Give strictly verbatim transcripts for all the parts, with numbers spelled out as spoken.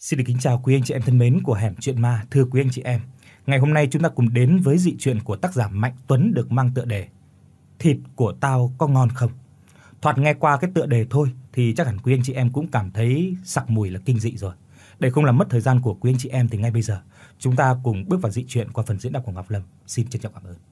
Xin được kính chào quý anh chị em thân mến của Hẻm Chuyện Ma. Thưa quý anh chị em, ngày hôm nay chúng ta cùng đến với dị truyện của tác giả Mạnh Tuấn được mang tựa đề Thịt của tao có ngon không? Thoạt nghe qua cái tựa đề thôi thì chắc hẳn quý anh chị em cũng cảm thấy sặc mùi là kinh dị rồi. Để không làm mất thời gian của quý anh chị em thì ngay bây giờ chúng ta cùng bước vào dị truyện qua phần diễn đọc của Ngọc Lâm. Xin trân trọng cảm ơn.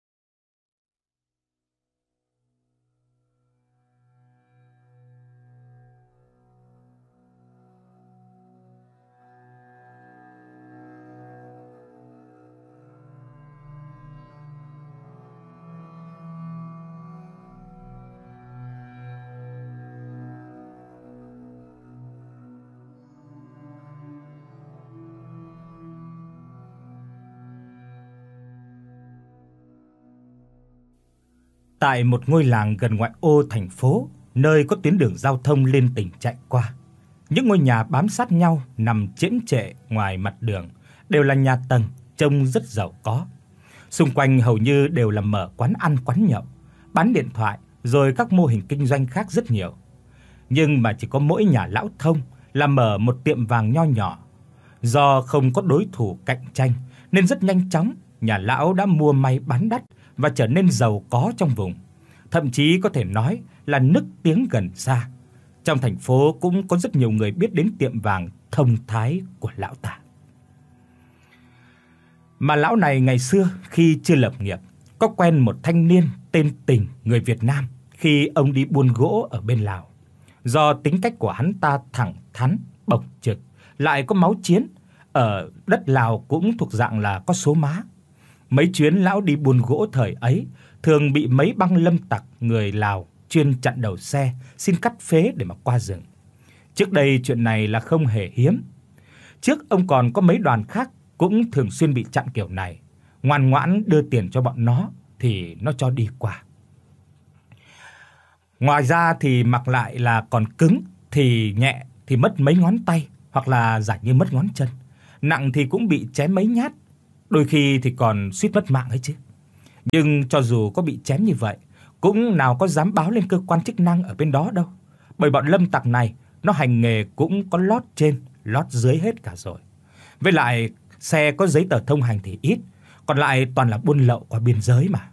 Tại một ngôi làng gần ngoại ô thành phố, nơi có tuyến đường giao thông liên tỉnh chạy qua, những ngôi nhà bám sát nhau nằm chễm chệ ngoài mặt đường, đều là nhà tầng, trông rất giàu có. Xung quanh hầu như đều là mở quán ăn quán nhậu, bán điện thoại rồi các mô hình kinh doanh khác rất nhiều. Nhưng mà chỉ có mỗi nhà lão Thông là mở một tiệm vàng nho nhỏ. Do không có đối thủ cạnh tranh nên rất nhanh chóng nhà lão đã mua may bán đắt và trở nên giàu có trong vùng. Thậm chí có thể nói là nức tiếng gần xa. Trong thành phố cũng có rất nhiều người biết đến tiệm vàng Thông Thái của lão ta. Mà lão này ngày xưa khi chưa lập nghiệp, có quen một thanh niên tên Tình, người Việt Nam, khi ông đi buôn gỗ ở bên Lào. Do tính cách của hắn ta thẳng thắn, bộc trực, lại có máu chiến, ở đất Lào cũng thuộc dạng là có số má. Mấy chuyến lão đi buôn gỗ thời ấy thường bị mấy băng lâm tặc người Lào chuyên chặn đầu xe, xin cắt phế để mà qua rừng. Trước đây chuyện này là không hề hiếm. Trước ông còn có mấy đoàn khác cũng thường xuyên bị chặn kiểu này, ngoan ngoãn đưa tiền cho bọn nó thì nó cho đi qua. Ngoài ra thì mặc lại là còn cứng thì nhẹ thì mất mấy ngón tay, hoặc là giả như mất ngón chân, nặng thì cũng bị chém mấy nhát, đôi khi thì còn suýt mất mạng ấy chứ. Nhưng cho dù có bị chém như vậy, cũng nào có dám báo lên cơ quan chức năng ở bên đó đâu. Bởi bọn lâm tặc này nó hành nghề cũng có lót trên, lót dưới hết cả rồi. Với lại xe có giấy tờ thông hành thì ít, còn lại toàn là buôn lậu qua biên giới mà.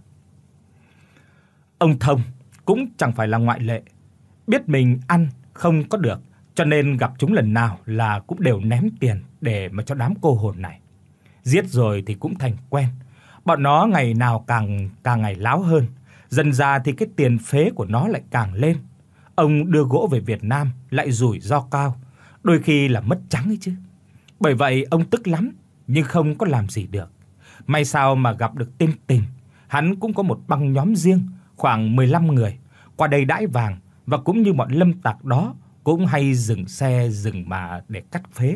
Ông Thông cũng chẳng phải là ngoại lệ. Biết mình ăn không có được, cho nên gặp chúng lần nào là cũng đều ném tiền để mà cho đám cô hồn này. Giết rồi thì cũng thành quen. Bọn nó ngày nào càng càng ngày láo hơn, dần ra thì cái tiền phế của nó lại càng lên. Ông đưa gỗ về Việt Nam lại rủi ro cao, đôi khi là mất trắng ấy chứ. Bởi vậy ông tức lắm nhưng không có làm gì được. May sao mà gặp được tên Tình, hắn cũng có một băng nhóm riêng, khoảng mười lăm người, qua đây đãi vàng, và cũng như bọn lâm tặc đó cũng hay dừng xe dừng mà để cắt phế.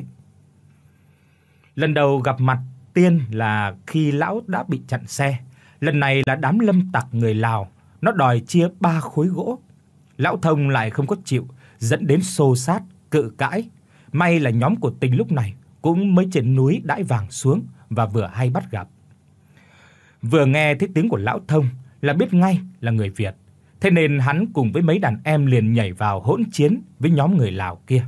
Lần đầu gặp mặt Tiên là khi lão đã bị chặn xe. Lần này là đám lâm tặc người Lào, nó đòi chia ba khối gỗ. Lão Thông lại không có chịu, dẫn đến xô xát, cự cãi. May là nhóm của Tình lúc này cũng mới trên núi đãi vàng xuống và vừa hay bắt gặp. Vừa nghe thấy tiếng của lão Thông là biết ngay là người Việt. Thế nên hắn cùng với mấy đàn em liền nhảy vào hỗn chiến với nhóm người Lào kia.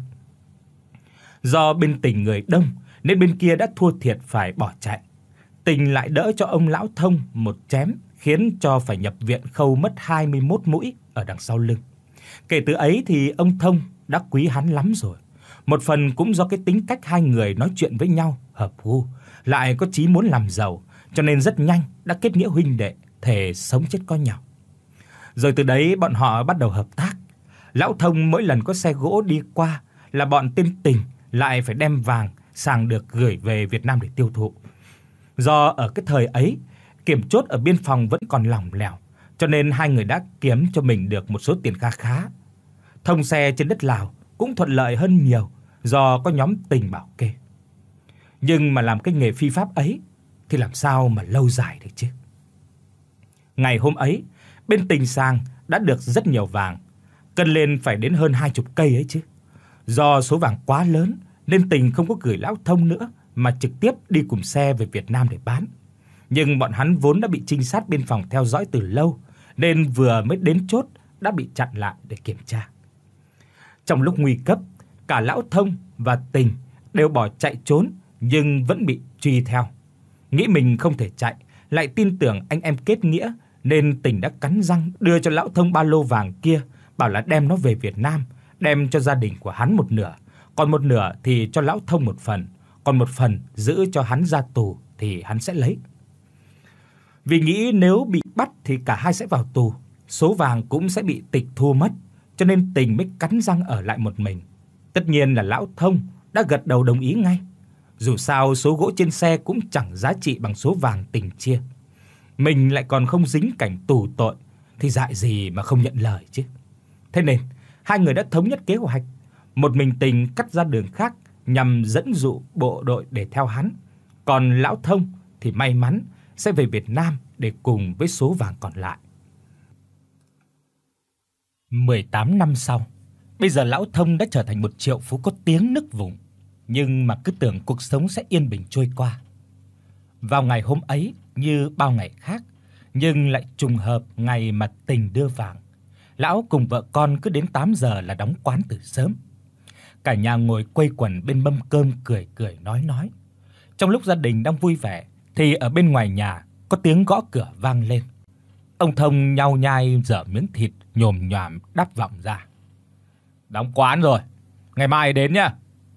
Do bên Tình người đông nên bên kia đã thua thiệt phải bỏ chạy. Tình lại đỡ cho ông lão Thông một chém, khiến cho phải nhập viện khâu mất hai mươi mốt mũi ở đằng sau lưng. Kể từ ấy thì ông Thông đã quý hắn lắm rồi. Một phần cũng do cái tính cách hai người nói chuyện với nhau hợp gu, lại có chí muốn làm giàu, cho nên rất nhanh đã kết nghĩa huynh đệ, thề sống chết có nhau. Rồi từ đấy bọn họ bắt đầu hợp tác. Lão Thông mỗi lần có xe gỗ đi qua là bọn tên Tình lại phải đem vàng sàng được gửi về Việt Nam để tiêu thụ. Do ở cái thời ấy, kiểm chốt ở biên phòng vẫn còn lỏng lẻo, cho nên hai người đã kiếm cho mình được một số tiền kha khá. Thông xe trên đất Lào cũng thuận lợi hơn nhiều do có nhóm Tình bảo kê. Nhưng mà làm cái nghề phi pháp ấy thì làm sao mà lâu dài được chứ. Ngày hôm ấy, bên Tình sàng đã được rất nhiều vàng, cân lên phải đến hơn hai mươi cây ấy chứ. Do số vàng quá lớn nên Tình không có gửi lão Thông nữa mà trực tiếp đi cùng xe về Việt Nam để bán. Nhưng bọn hắn vốn đã bị trinh sát biên phòng theo dõi từ lâu, nên vừa mới đến chốt đã bị chặn lại để kiểm tra. Trong lúc nguy cấp, cả lão Thông và Tình đều bỏ chạy trốn nhưng vẫn bị truy theo. Nghĩ mình không thể chạy, lại tin tưởng anh em kết nghĩa nên Tình đã cắn răng đưa cho lão Thông ba lô vàng kia, bảo là đem nó về Việt Nam, đem cho gia đình của hắn một nửa, còn một nửa thì cho lão Thông một phần, còn một phần giữ cho hắn ra tù thì hắn sẽ lấy. Vì nghĩ nếu bị bắt thì cả hai sẽ vào tù, số vàng cũng sẽ bị tịch thu mất, cho nên Tình mới cắn răng ở lại một mình. Tất nhiên là lão Thông đã gật đầu đồng ý ngay. Dù sao số gỗ trên xe cũng chẳng giá trị bằng số vàng Tình chia. Mình lại còn không dính cảnh tù tội thì dại gì mà không nhận lời chứ. Thế nên hai người đã thống nhất kế hoạch, một mình Tình cắt ra đường khác nhằm dẫn dụ bộ đội để theo hắn, còn lão Thông thì may mắn sẽ về Việt Nam để cùng với số vàng còn lại. mười tám năm sau, bây giờ lão Thông đã trở thành một triệu phú có tiếng nức vùng, nhưng mà cứ tưởng cuộc sống sẽ yên bình trôi qua. Vào ngày hôm ấy như bao ngày khác, nhưng lại trùng hợp ngày mà Tình đưa vàng, lão cùng vợ con cứ đến tám giờ là đóng quán từ sớm. Cả nhà ngồi quây quần bên mâm cơm cười cười nói nói. Trong lúc gia đình đang vui vẻ thì ở bên ngoài nhà có tiếng gõ cửa vang lên. Ông Thông nhau nhai dở miếng thịt nhồm nhoàm đáp vọng ra. Đóng quán rồi, ngày mai đến nhá.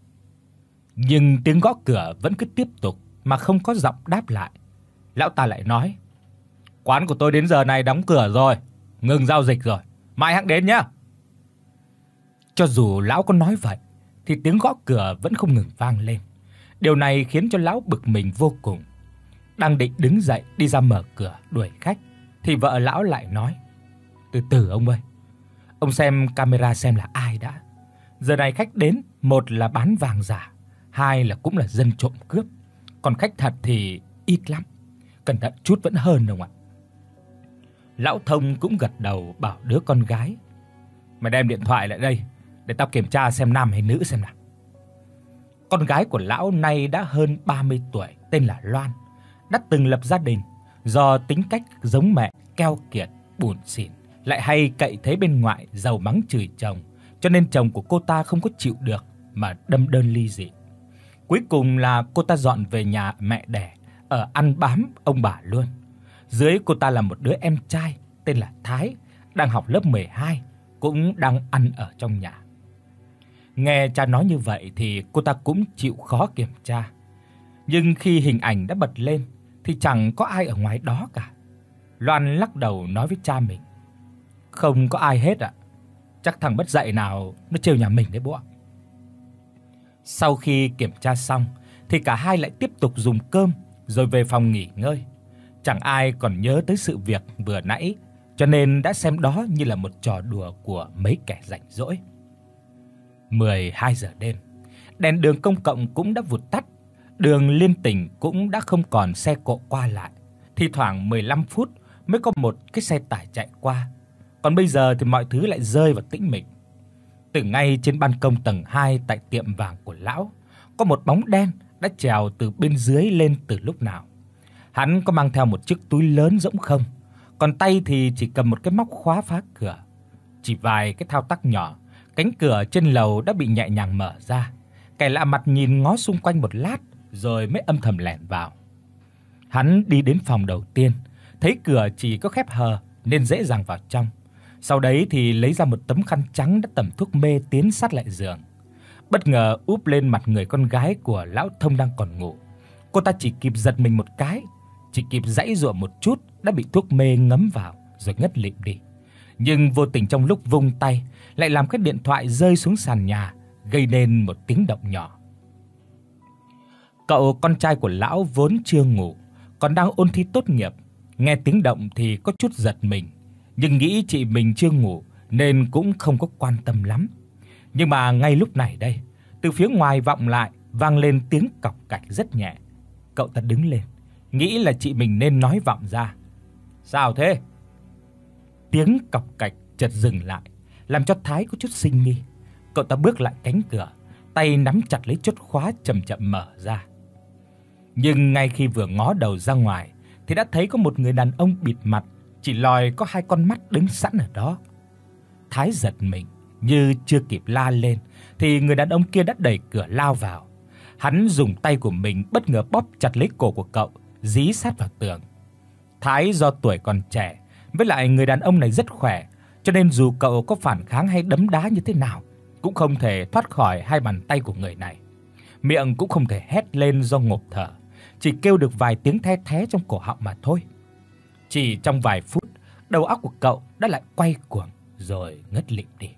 Nhưng tiếng gõ cửa vẫn cứ tiếp tục mà không có giọng đáp lại. Lão ta lại nói: Quán của tôi đến giờ này đóng cửa rồi, ngừng giao dịch rồi, mai hẵng đến nhá. Cho dù lão có nói vậy thì tiếng gõ cửa vẫn không ngừng vang lên. Điều này khiến cho lão bực mình vô cùng. Đang định đứng dậy đi ra mở cửa đuổi khách thì vợ lão lại nói: Từ từ ông ơi, ông xem camera xem là ai đã. Giờ này khách đến, một là bán vàng giả, hai là cũng là dân trộm cướp, còn khách thật thì ít lắm. Cẩn thận chút vẫn hơn ông ạ. Lão Thông cũng gật đầu bảo đứa con gái: Mày đem điện thoại lại đây để tao kiểm tra xem nam hay nữ xem nào. Con gái của lão nay đã hơn ba mươi tuổi, tên là Loan, đã từng lập gia đình. Do tính cách giống mẹ, keo kiệt, buồn xỉn, lại hay cậy thế bên ngoại giàu mắng chửi chồng, cho nên chồng của cô ta không có chịu được mà đâm đơn ly dị. Cuối cùng là cô ta dọn về nhà mẹ đẻ, ở ăn bám ông bà luôn. Dưới cô ta là một đứa em trai tên là Thái, đang học lớp mười hai, cũng đang ăn ở trong nhà. Nghe cha nói như vậy thì cô ta cũng chịu khó kiểm tra. Nhưng khi hình ảnh đã bật lên thì chẳng có ai ở ngoài đó cả. Loan lắc đầu nói với cha mình: Không có ai hết ạ. Chắc thằng bất dạy nào nó trêu nhà mình đấy bố ạ. Sau khi kiểm tra xong thì cả hai lại tiếp tục dùng cơm rồi về phòng nghỉ ngơi. Chẳng ai còn nhớ tới sự việc vừa nãy, cho nên đã xem đó như là một trò đùa của mấy kẻ rảnh rỗi. mười hai giờ đêm, đèn đường công cộng cũng đã vụt tắt, đường liên tỉnh cũng đã không còn xe cộ qua lại. Thi thoảng mười lăm phút mới có một cái xe tải chạy qua. Còn bây giờ thì mọi thứ lại rơi vào tĩnh mịch. Từ ngay trên ban công tầng hai tại tiệm vàng của lão, có một bóng đen đã trèo từ bên dưới lên từ lúc nào. Hắn có mang theo một chiếc túi lớn rỗng không, còn tay thì chỉ cầm một cái móc khóa phá cửa. Chỉ vài cái thao tác nhỏ, cánh cửa trên lầu đã bị nhẹ nhàng mở ra. Kẻ lạ mặt nhìn ngó xung quanh một lát rồi mới âm thầm lẻn vào. Hắn đi đến phòng đầu tiên, thấy cửa chỉ có khép hờ nên dễ dàng vào trong. Sau đấy thì lấy ra một tấm khăn trắng đã tẩm thuốc mê tiến sát lại giường. Bất ngờ úp lên mặt người con gái của lão Thông đang còn ngủ. Cô ta chỉ kịp giật mình một cái, chỉ kịp giãy giụa một chút đã bị thuốc mê ngấm vào rồi ngất lịm đi. Nhưng vô tình trong lúc vung tay lại làm cái điện thoại rơi xuống sàn nhà, gây nên một tiếng động nhỏ. Cậu con trai của lão vốn chưa ngủ, còn đang ôn thi tốt nghiệp, nghe tiếng động thì có chút giật mình, nhưng nghĩ chị mình chưa ngủ nên cũng không có quan tâm lắm. Nhưng mà ngay lúc này đây, từ phía ngoài vọng lại vang lên tiếng cọc cạch rất nhẹ. Cậu ta đứng lên, nghĩ là chị mình nên nói vọng ra: "Sao thế?" Tiếng cọc cạch chợt dừng lại, làm cho Thái có chút sinh nghi. Cậu ta bước lại cánh cửa, tay nắm chặt lấy chốt khóa chậm chậm mở ra. Nhưng ngay khi vừa ngó đầu ra ngoài thì đã thấy có một người đàn ông bịt mặt, chỉ lòi có hai con mắt đứng sẵn ở đó. Thái giật mình, như chưa kịp la lên thì người đàn ông kia đã đẩy cửa lao vào. Hắn dùng tay của mình bất ngờ bóp chặt lấy cổ của cậu, dí sát vào tường. Thái do tuổi còn trẻ, với lại người đàn ông này rất khỏe, cho nên dù cậu có phản kháng hay đấm đá như thế nào cũng không thể thoát khỏi hai bàn tay của người này. Miệng cũng không thể hét lên do ngộp thở, chỉ kêu được vài tiếng the thé trong cổ họng mà thôi. Chỉ trong vài phút, đầu óc của cậu đã lại quay cuồng rồi ngất lịm đi.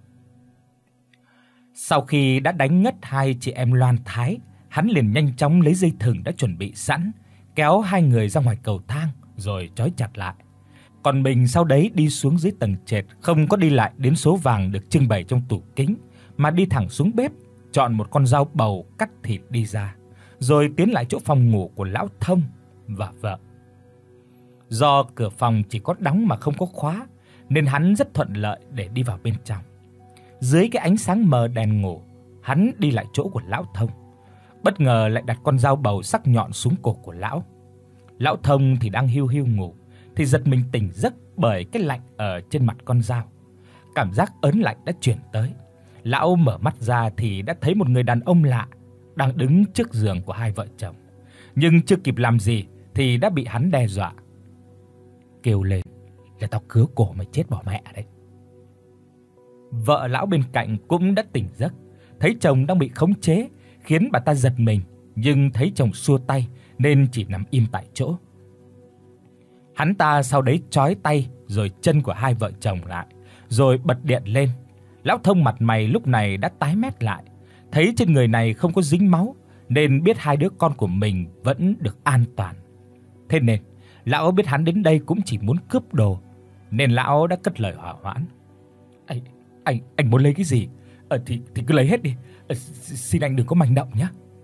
Sau khi đã đánh ngất hai chị em Loan Thái, hắn liền nhanh chóng lấy dây thừng đã chuẩn bị sẵn, kéo hai người ra ngoài cầu thang rồi trói chặt lại. Còn mình sau đấy đi xuống dưới tầng trệt, không có đi lại đến số vàng được trưng bày trong tủ kính, mà đi thẳng xuống bếp, chọn một con dao bầu cắt thịt đi ra, rồi tiến lại chỗ phòng ngủ của lão Thông và vợ. Do cửa phòng chỉ có đóng mà không có khóa, nên hắn rất thuận lợi để đi vào bên trong. Dưới cái ánh sáng mờ đèn ngủ, hắn đi lại chỗ của lão Thông, bất ngờ lại đặt con dao bầu sắc nhọn xuống cổ của lão. Lão Thông thì đang hiu hiu ngủ, thì giật mình tỉnh giấc bởi cái lạnh ở trên mặt con dao. Cảm giác ớn lạnh đã truyền tới. Lão mở mắt ra thì đã thấy một người đàn ông lạ đang đứng trước giường của hai vợ chồng, nhưng chưa kịp làm gì thì đã bị hắn đe dọa. Kêu lên là tao cứa cổ mày chết bỏ mẹ đấy. Vợ lão bên cạnh cũng đã tỉnh giấc, thấy chồng đang bị khống chế, khiến bà ta giật mình, nhưng thấy chồng xua tay nên chỉ nằm im tại chỗ. Hắn ta sau đấy trói tay rồi chân của hai vợ chồng lại, rồi bật điện lên. Lão Thông mặt mày lúc này đã tái mét lại, thấy trên người này không có dính máu nên biết hai đứa con của mình vẫn được an toàn. Thế nên lão biết hắn đến đây cũng chỉ muốn cướp đồ, nên lão đã cất lời hỏa hoãn. Anh anh anh muốn lấy cái gì? Ờ thì thì cứ lấy hết đi. Ờ, xin anh đừng có manh động nhé.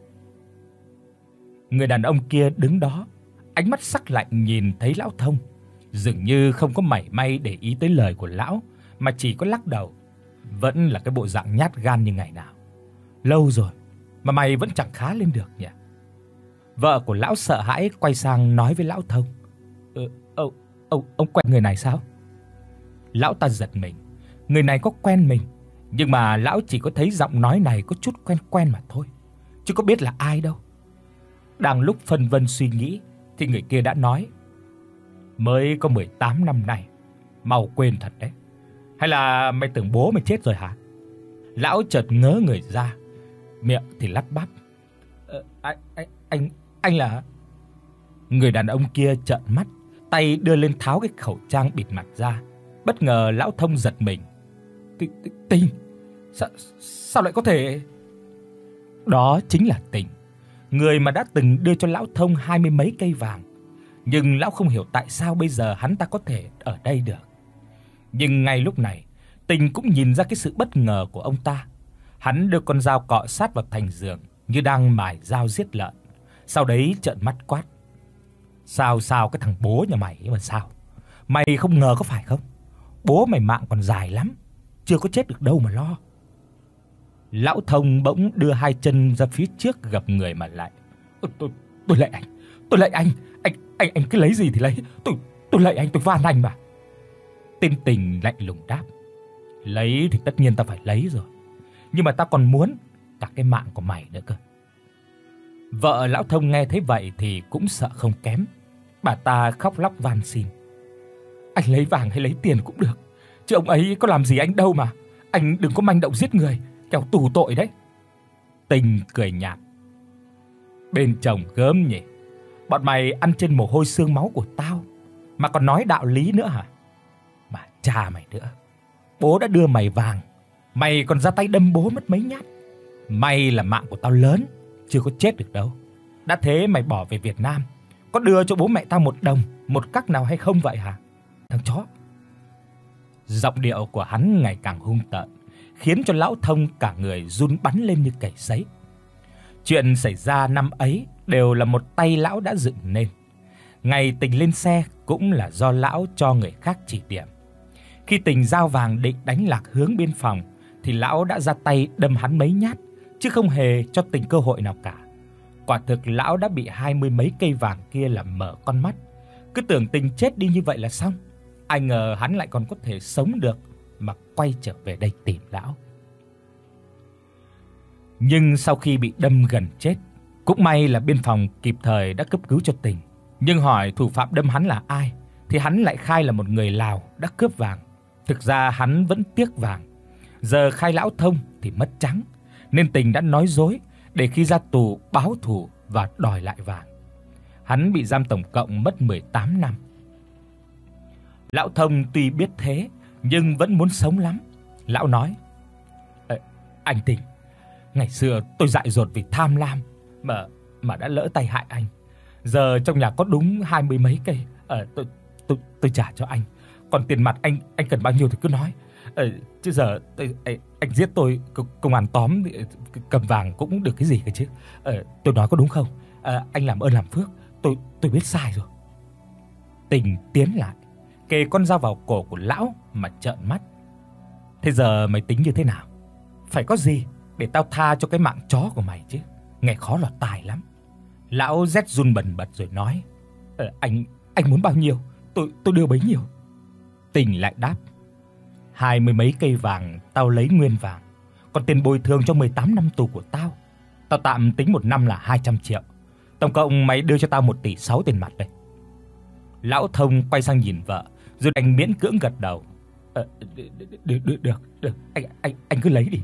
Người đàn ông kia đứng đó, ánh mắt sắc lạnh nhìn thấy lão Thông, dường như không có mảy may để ý tới lời của lão, mà chỉ có lắc đầu, vẫn là cái bộ dạng nhát gan như ngày nào. Lâu rồi mà mày vẫn chẳng khá lên được nhỉ? Vợ của lão sợ hãi quay sang nói với lão Thông. Ờ, ông, ông, ông quen người này sao? Lão ta giật mình, người này có quen mình, nhưng mà lão chỉ có thấy giọng nói này có chút quen quen mà thôi, chứ có biết là ai đâu. Đang lúc phân vân suy nghĩ thì người kia đã nói. Mới có mười tám năm nay, mau quên thật đấy. Hay là mày tưởng bố mày chết rồi hả? Lão chợt ngớ người ra, miệng thì lắp bắp. Ờ, anh, anh, anh, anh là... Người đàn ông kia trợn mắt, tay đưa lên tháo cái khẩu trang bịt mặt ra. Bất ngờ lão Thông giật mình. Tình, sao, sao lại có thể... Đó chính là Tình, người mà đã từng đưa cho lão Thông hai mươi mấy cây vàng. Nhưng lão không hiểu tại sao bây giờ hắn ta có thể ở đây được. Nhưng ngay lúc này, Tình cũng nhìn ra cái sự bất ngờ của ông ta. Hắn đưa con dao cọ sát vào thành giường như đang mài dao giết lợn. Sau đấy trợn mắt quát. Sao sao cái thằng bố nhà mày mà sao? Mày không ngờ có phải không? Bố mày mạng còn dài lắm, chưa có chết được đâu mà lo. Lão Thông bỗng đưa hai chân ra phía trước gập người mà lại. Tôi tôi lạy anh, tôi lạy anh, anh anh anh cứ lấy gì thì lấy, tôi tôi lạy anh, tôi van anh mà. Tên Tình lạnh lùng đáp. Lấy thì tất nhiên ta phải lấy rồi, nhưng mà ta còn muốn cả cái mạng của mày nữa cơ. Vợ lão Thông nghe thấy vậy thì cũng sợ không kém. Bà ta khóc lóc van xin. Anh lấy vàng hay lấy tiền cũng được, chứ ông ấy có làm gì anh đâu mà. Anh đừng có manh động giết người, kẻo tù tội đấy. Tình cười nhạt. Bên chồng gớm nhỉ, bọn mày ăn trên mồ hôi xương máu của tao mà còn nói đạo lý nữa hả? Mà cha mày nữa, bố đã đưa mày vàng, mày còn ra tay đâm bố mất mấy nhát. May là mạng của tao lớn, chưa có chết được đâu. Đã thế mày bỏ về Việt Nam, có đưa cho bố mẹ tao một đồng, một cắc nào hay không vậy hả? Thằng chó. Giọng điệu của hắn ngày càng hung tợn, khiến cho lão Thông cả người run bắn lên như cầy sấy. Chuyện xảy ra năm ấy đều là một tay lão đã dựng nên. Ngày Tình lên xe cũng là do lão cho người khác chỉ điểm. Khi Tình giao vàng định đánh lạc hướng biên phòng thì lão đã ra tay đâm hắn mấy nhát, chứ không hề cho Tình cơ hội nào cả. Quả thực lão đã bị hai mươi mấy cây vàng kia làm mở con mắt, cứ tưởng Tình chết đi như vậy là xong. Ai ngờ hắn lại còn có thể sống được mà quay trở về đây tìm lão. Nhưng sau khi bị đâm gần chết, cũng may là biên phòng kịp thời đã cấp cứu cho Tình. Nhưng hỏi thủ phạm đâm hắn là ai thì hắn lại khai là một người Lào đã cướp vàng. Thực ra hắn vẫn tiếc vàng. Giờ khai lão Thông thì mất trắng, nên Tình đã nói dối để khi ra tù báo thù và đòi lại vàng. Hắn bị giam tổng cộng mất mười tám năm. Lão Thông tuy biết thế nhưng vẫn muốn sống lắm. Lão nói: "Anh Tình, ngày xưa tôi dại dột vì tham lam mà mà đã lỡ tay hại anh. Giờ trong nhà có đúng hai mươi mấy cây, ờ tôi tôi tôi trả cho anh. Còn tiền mặt anh anh cần bao nhiêu thì cứ nói. Ờ chứ giờ tôi anh, anh giết tôi, công an tóm thì cầm vàng cũng được cái gì cơ chứ. Ờ tôi nói có đúng không? À, anh làm ơn làm phước, tôi tôi biết sai rồi." Tình tiến lại, kề con dao vào cổ của lão mà trợn mắt. "Thế giờ mày tính như thế nào? Phải có gì để tao tha cho cái mạng chó của mày chứ? Nghe khó lọt tai lắm." Lão rét run bần bật rồi nói: "Ờ anh anh muốn bao nhiêu, tôi tôi đưa bấy nhiêu." Tình lại đáp: "Hai mươi mấy cây vàng tao lấy nguyên vàng, còn tiền bồi thường cho mười tám năm tù của tao, tao tạm tính một năm là hai trăm triệu. Tổng cộng mày đưa cho tao một tỷ sáu tiền mặt đây." Lão Thông quay sang nhìn vợ, rồi đành miễn cưỡng gật đầu. "Ờ được được được, được, anh anh anh cứ lấy đi."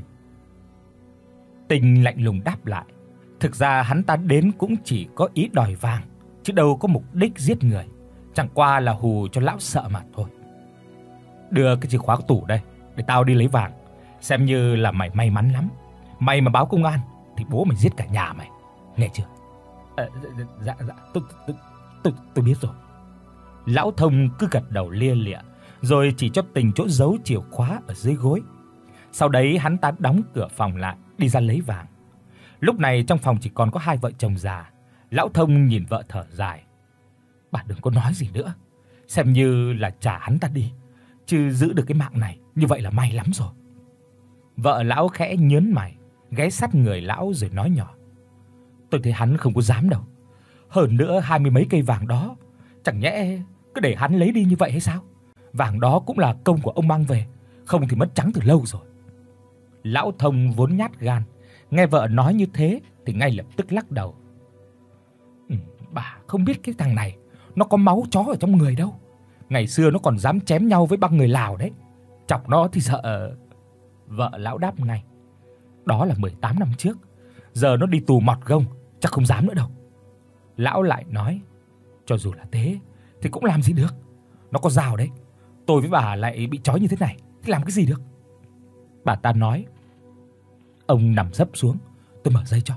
Tình lạnh lùng đáp lại. Thực ra hắn ta đến cũng chỉ có ý đòi vàng, chứ đâu có mục đích giết người, chẳng qua là hù cho lão sợ mà thôi. "Đưa cái chìa khóa của tủ đây, để tao đi lấy vàng, xem như là mày may mắn lắm. Mày mà báo công an thì bố mày giết cả nhà mày, nghe chưa?" "Ờ dạ dạ, tôi tôi tôi tôi biết rồi." Lão Thông cứ gật đầu lia lịa, rồi chỉ cho Tình chỗ giấu chìa khóa ở dưới gối. Sau đấy hắn ta đóng cửa phòng lại, đi ra lấy vàng. Lúc này trong phòng chỉ còn có hai vợ chồng già. Lão Thông nhìn vợ thở dài: "Bà đừng có nói gì nữa, xem như là trả hắn ta đi, chứ giữ được cái mạng này như vậy là may lắm rồi." Vợ lão khẽ nhướng mày, ghé sát người lão rồi nói nhỏ: "Tôi thấy hắn không có dám đâu. Hơn nữa hai mươi mấy cây vàng đó, chẳng nhẽ cứ để hắn lấy đi như vậy hay sao? Vàng đó cũng là công của ông mang về, không thì mất trắng từ lâu rồi." Lão Thông vốn nhát gan, nghe vợ nói như thế thì ngay lập tức lắc đầu. Ừ, "Bà không biết cái thằng này nó có máu chó ở trong người đâu. Ngày xưa nó còn dám chém nhau với băng người Lào đấy. Chọc nó thì sợ." Vợ lão đáp ngay: "Đó là mười tám năm trước, giờ nó đi tù mọt gông, chắc không dám nữa đâu." Lão lại nói: "Cho dù là thế thì cũng làm gì được. Nó có dao đấy. Tôi với bà lại bị trói như thế này thì làm cái gì được." Bà ta nói: "Ông nằm sấp xuống, tôi mở dây cho."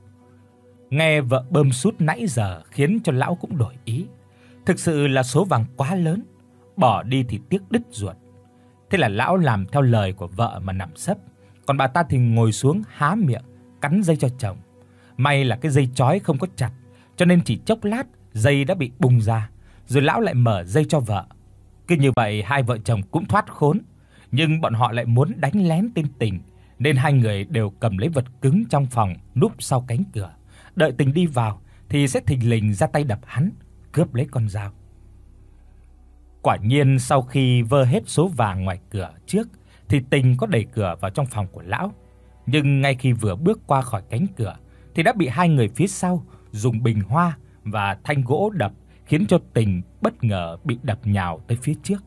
Nghe vợ bơm sút nãy giờ khiến cho lão cũng đổi ý. Thực sự là số vàng quá lớn, bỏ đi thì tiếc đứt ruột. Thế là lão làm theo lời của vợ mà nằm sấp, còn bà ta thì ngồi xuống há miệng cắn dây cho chồng. May là cái dây trói không có chặt, cho nên chỉ chốc lát dây đã bị bung ra, rồi lão lại mở dây cho vợ. Cứ như vậy hai vợ chồng cũng thoát khốn, nhưng bọn họ lại muốn đánh lén tên Tình, nên hai người đều cầm lấy vật cứng trong phòng núp sau cánh cửa, đợi Tình đi vào thì sẽ thình lình ra tay đập hắn, cướp lấy con dao. Quả nhiên sau khi vơ hết số vàng ngoài cửa trước thì Tình có đẩy cửa vào trong phòng của lão, nhưng ngay khi vừa bước qua khỏi cánh cửa thì đã bị hai người phía sau dùng bình hoa và thanh gỗ đập, khiến cho Tình bất ngờ bị đập nhào tới phía trước.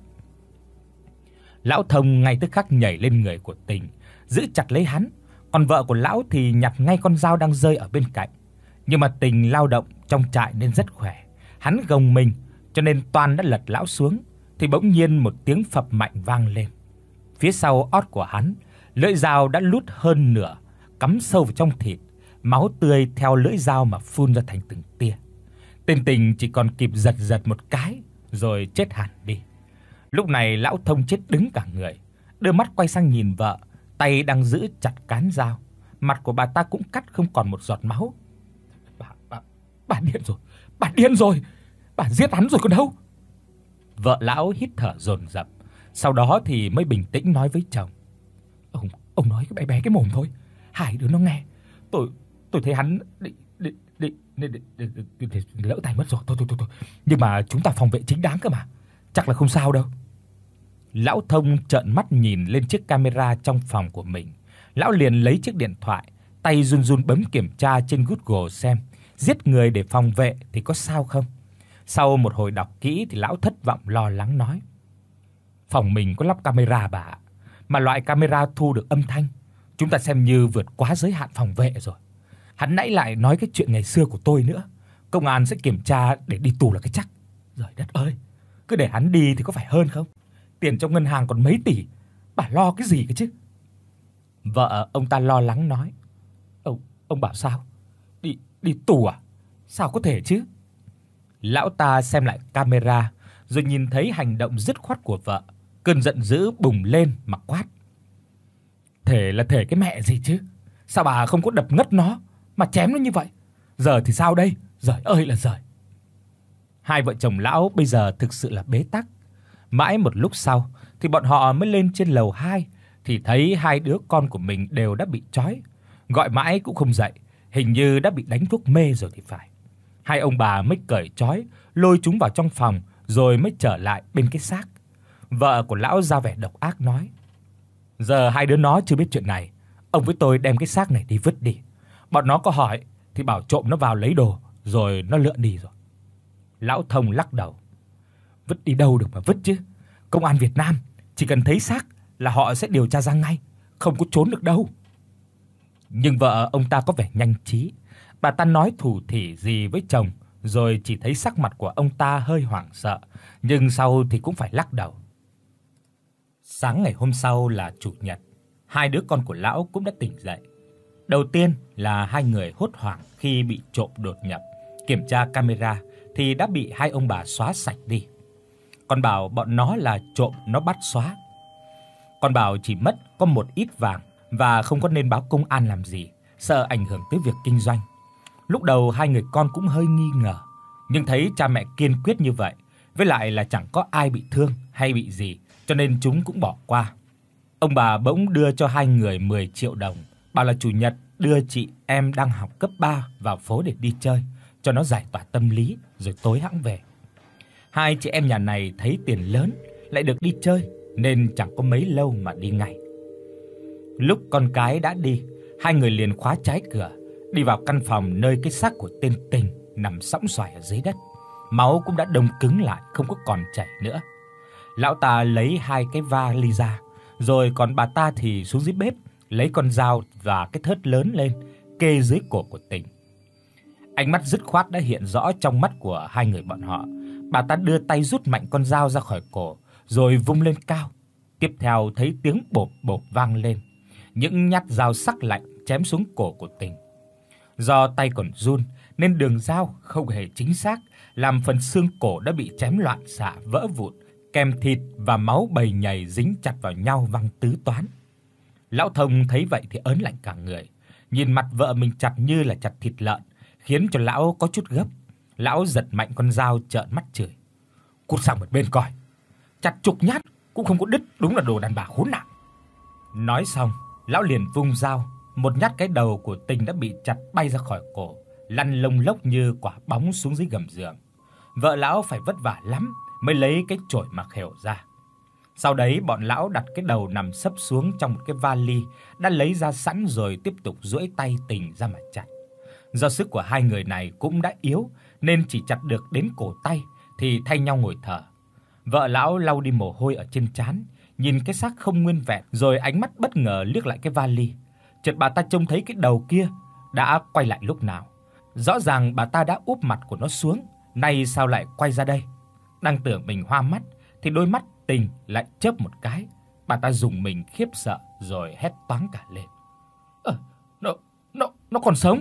Lão Thông ngay tức khắc nhảy lên người của Tình, giữ chặt lấy hắn, còn vợ của lão thì nhặt ngay con dao đang rơi ở bên cạnh. Nhưng mà Tình lao động trong trại nên rất khỏe, hắn gồng mình, cho nên toan đã lật lão xuống thì bỗng nhiên một tiếng phập mạnh vang lên. Phía sau ót của hắn, lưỡi dao đã lút hơn nửa, cắm sâu vào trong thịt, máu tươi theo lưỡi dao mà phun ra thành từng tia. Tên Tình chỉ còn kịp giật giật một cái rồi chết hẳn đi. Lúc này lão Thông chết đứng cả người, đưa mắt quay sang nhìn vợ, tay đang giữ chặt cán dao. Mặt của bà ta cũng cắt không còn một giọt máu. Bà bà bà điên rồi, bà điên rồi. Bà giết hắn rồi còn đâu." Vợ lão hít thở dồn dập, sau đó thì mới bình tĩnh nói với chồng: "Ông ông nói cái bé bé cái mồm thôi, hai đứa nó nghe. Tôi tôi thấy hắn định định định định lỡ tay mất rồi. Thôi thôi thôi, nhưng mà chúng ta phòng vệ chính đáng cơ mà, chắc là không sao đâu." Lão Thông trợn mắt nhìn lên chiếc camera trong phòng của mình. Lão liền lấy chiếc điện thoại, tay run run bấm kiểm tra trên Google xem giết người để phòng vệ thì có sao không. Sau một hồi đọc kỹ thì lão thất vọng lo lắng nói: "Phòng mình có lắp camera bà ạ, mà loại camera thu được âm thanh, chúng ta xem như vượt quá giới hạn phòng vệ rồi. Hắn nãy lại nói cái chuyện ngày xưa của tôi nữa, công an sẽ kiểm tra để đi tù là cái chắc. Giời đất ơi, cứ để hắn đi thì có phải hơn không? Tiền trong ngân hàng còn mấy tỷ, bà lo cái gì cơ chứ?" Vợ ông ta lo lắng nói: "Ông ông bảo sao? Đi đi tù à? Sao có thể chứ?" Lão ta xem lại camera rồi nhìn thấy hành động dứt khoát của vợ, cơn giận dữ bùng lên mà quát: "Thể là thể cái mẹ gì chứ? Sao bà không có đập ngất nó mà chém nó như vậy? Giờ thì sao đây? Giời ơi là giời." Hai vợ chồng lão bây giờ thực sự là bế tắc. Mãi một lúc sau thì bọn họ mới lên trên lầu hai thì thấy hai đứa con của mình đều đã bị trói, gọi mãi cũng không dậy, hình như đã bị đánh thuốc mê rồi thì phải. Hai ông bà mới cởi trói, lôi chúng vào trong phòng rồi mới trở lại bên cái xác. Vợ của lão ra vẻ độc ác nói: "Giờ hai đứa nó chưa biết chuyện này, ông với tôi đem cái xác này đi vứt đi. Bọn nó có hỏi thì bảo trộm nó vào lấy đồ rồi nó lượn đi rồi." Lão Thông lắc đầu: "Vứt đi đâu được mà vứt chứ? Công an Việt Nam chỉ cần thấy xác là họ sẽ điều tra ra ngay, không có trốn được đâu." Nhưng vợ ông ta có vẻ nhanh trí. Bà ta nói thủ thỉ gì với chồng, rồi chỉ thấy sắc mặt của ông ta hơi hoảng sợ, nhưng sau thì cũng phải lắc đầu. Sáng ngày hôm sau là chủ nhật, hai đứa con của lão cũng đã tỉnh dậy. Đầu tiên là hai người hốt hoảng khi bị trộm đột nhập, kiểm tra camera thì đã bị hai ông bà xóa sạch đi. Còn bảo bọn nó là trộm nó bắt xóa. Con bảo chỉ mất có một ít vàng và không có nên báo công an làm gì, sợ ảnh hưởng tới việc kinh doanh. Lúc đầu hai người con cũng hơi nghi ngờ, nhưng thấy cha mẹ kiên quyết như vậy, với lại là chẳng có ai bị thương hay bị gì, cho nên chúng cũng bỏ qua. Ông bà bỗng đưa cho hai người mười triệu đồng, bảo là chủ nhật đưa chị em đang học cấp ba vào phố để đi chơi, cho nó giải tỏa tâm lý rồi tối hẵng về. Hai chị em nhà này thấy tiền lớn lại được đi chơi nên chẳng có mấy lâu mà đi ngay. Lúc con cái đã đi, hai người liền khóa trái cửa, đi vào căn phòng nơi cái xác của tên Tình nằm sõng soài ở dưới đất. Máu cũng đã đông cứng lại, không có còn chảy nữa. Lão ta lấy hai cái vali ra, rồi còn bà ta thì xuống dưới bếp lấy con dao và cái thớt lớn lên kê dưới cổ của Tình. Ánh mắt dứt khoát đã hiện rõ trong mắt của hai người bọn họ. Bà ta đưa tay rút mạnh con dao ra khỏi cổ rồi vung lên cao. Tiếp theo thấy tiếng bộp bộp vang lên. Những nhát dao sắc lạnh chém xuống cổ của Tình. Do tay còn run nên đường dao không hề chính xác, làm phần xương cổ đã bị chém loạn xạ vỡ vụn, kèm thịt và máu bầy nhầy dính chặt vào nhau văng tứ toán. Lão Thông thấy vậy thì ớn lạnh cả người, nhìn mặt vợ mình chặt như là chặt thịt lợn, khiến cho lão có chút gấp. Lão giật mạnh con dao trợn mắt chửi: "Cút sang một bên coi, chặt chục nhát cũng không có đứt, đúng là đồ đàn bà khốn nạn." Nói xong, lão liền vung dao, một nhát cái đầu của Tình đã bị chặt bay ra khỏi cổ, lăn lông lốc như quả bóng xuống dưới gầm giường. Vợ lão phải vất vả lắm mới lấy cái chổi mà khều ra. Sau đấy bọn lão đặt cái đầu nằm sấp xuống trong một cái vali đã lấy ra sẵn rồi tiếp tục duỗi tay Tình ra mà chặt. Do sức của hai người này cũng đã yếu nên chỉ chặt được đến cổ tay thì thay nhau ngồi thở. Vợ lão lau đi mồ hôi ở trên trán, nhìn cái xác không nguyên vẹn rồi ánh mắt bất ngờ liếc lại cái vali. Chợt bà ta trông thấy cái đầu kia đã quay lại lúc nào. Rõ ràng bà ta đã úp mặt của nó xuống, nay sao lại quay ra đây? Đang tưởng mình hoa mắt thì đôi mắt Tình lại chớp một cái. Bà ta rùng mình khiếp sợ rồi hét toáng cả lên: "Ơ, nó nó nó còn sống!"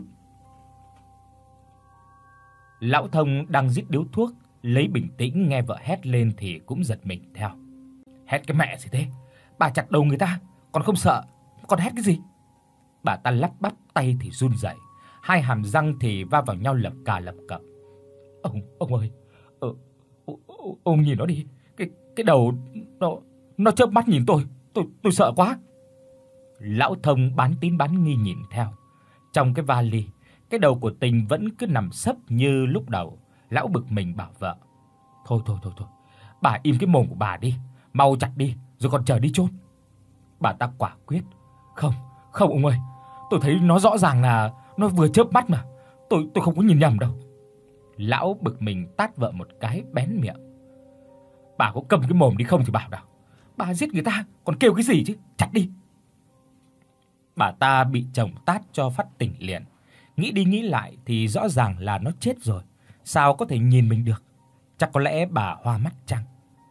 Lão Thông đang rít điếu thuốc, lấy bình tĩnh nghe vợ hét lên thì cũng giật mình theo. "Hét cái mẹ gì thế? Bà chặt đầu người ta còn không sợ, còn hét cái gì?" Bà ta lắp bắp, tay thì run rẩy, hai hàm răng thì va vào nhau lập cà lập cập. "Ông ông ơi, ờ, ông nhìn nó đi, cái cái đầu nó nó chớp mắt nhìn tôi, tôi tôi sợ quá." Lão Thông bán tín bán nghi nhìn theo. Trong cái vali, cái đầu của Tình vẫn cứ nằm sấp như lúc đầu. Lão bực mình bảo vợ: "Thôi thôi thôi thôi, bà im cái mồm của bà đi, mau chặt đi rồi còn chờ đi chôn." Bà ta quả quyết: "Không, không ông ơi, tôi thấy nó rõ ràng là nó vừa chớp mắt mà. Tôi tôi không có nhìn nhầm đâu." Lão bực mình tát vợ một cái bén miệng. "Bà có cầm cái mồm đi không thì bảo nào. Bà giết người ta còn kêu cái gì chứ, chặt đi." Bà ta bị chồng tát cho phát tỉnh liền. Nghĩ đi nghĩ lại thì rõ ràng là nó chết rồi, sao có thể nhìn mình được. Chắc có lẽ bà hoa mắt chăng.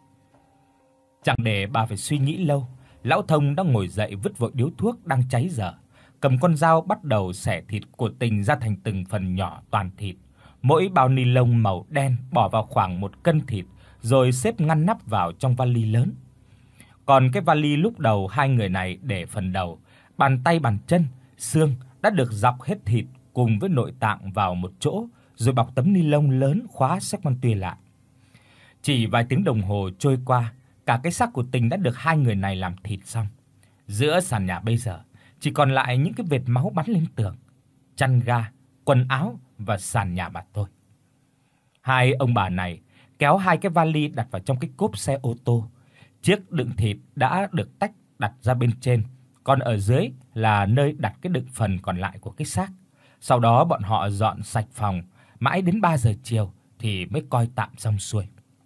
Chẳng để bà phải suy nghĩ lâu, lão Thông đã ngồi dậy vứt vội điếu thuốc đang cháy dở, cầm con dao bắt đầu xẻ thịt của Tình ra thành từng phần nhỏ toàn thịt. Mỗi bao ni lông màu đen bỏ vào khoảng một cân thịt rồi xếp ngăn nắp vào trong vali lớn. Còn cái vali lúc đầu hai người này để phần đầu, bàn tay bàn chân, xương đã được dọc hết thịt cùng với nội tạng vào một chỗ, rồi bọc tấm ni lông lớn khóa xác con tươi lại. Chỉ vài tiếng đồng hồ trôi qua, cả cái xác của Tình đã được hai người này làm thịt xong. Giữa sàn nhà bây giờ chỉ còn lại những cái vệt máu bắn lên tường, chăn ga, quần áo và sàn nhà mà thôi. Hai ông bà này kéo hai cái vali đặt vào trong cái cốp xe ô tô. Chiếc đựng thịt đã được tách đặt ra bên trên, còn ở dưới là nơi đặt cái đựng phần còn lại của cái xác. Sau đó bọn họ dọn sạch phòng, mãi đến ba giờ chiều thì mới coi tạm xong xuôi.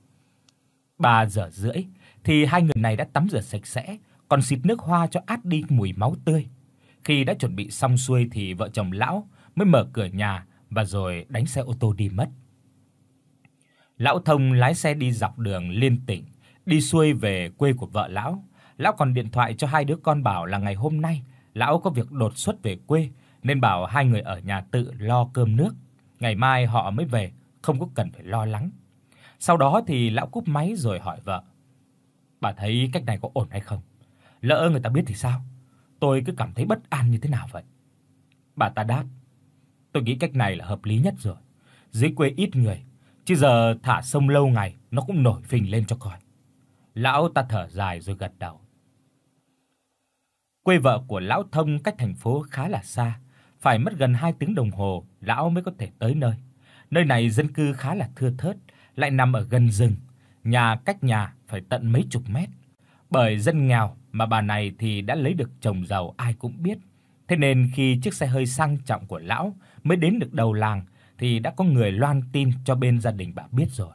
ba giờ rưỡi thì hai người này đã tắm rửa sạch sẽ, còn xịt nước hoa cho át đi mùi máu tươi. Khi đã chuẩn bị xong xuôi thì vợ chồng lão mới mở cửa nhà và rồi đánh xe ô tô đi mất. Lão Thông lái xe đi dọc đường liên tỉnh, đi xuôi về quê của vợ lão. Lão còn điện thoại cho hai đứa con bảo là ngày hôm nay lão có việc đột xuất về quê nên bảo hai người ở nhà tự lo cơm nước, ngày mai họ mới về, không có cần phải lo lắng. Sau đó thì lão cúp máy rồi hỏi vợ: "Bà thấy cách này có ổn hay không? Lỡ người ta biết thì sao? Tôi cứ cảm thấy bất an như thế nào vậy?" Bà ta đáp: "Tôi nghĩ cách này là hợp lý nhất rồi. Dưới quê ít người, chứ giờ thả sông lâu ngày nó cũng nổi phình lên cho coi." Lão ta thở dài rồi gật đầu. Quê vợ của lão Thông cách thành phố khá là xa, phải mất gần hai tiếng đồng hồ lão mới có thể tới nơi. Nơi này dân cư khá là thưa thớt, lại nằm ở gần rừng, nhà cách nhà phải tận mấy chục mét. Bởi dân nghèo mà bà này thì đã lấy được chồng giàu ai cũng biết. Thế nên khi chiếc xe hơi sang trọng của lão mới đến được đầu làng thì đã có người loan tin cho bên gia đình bà biết rồi.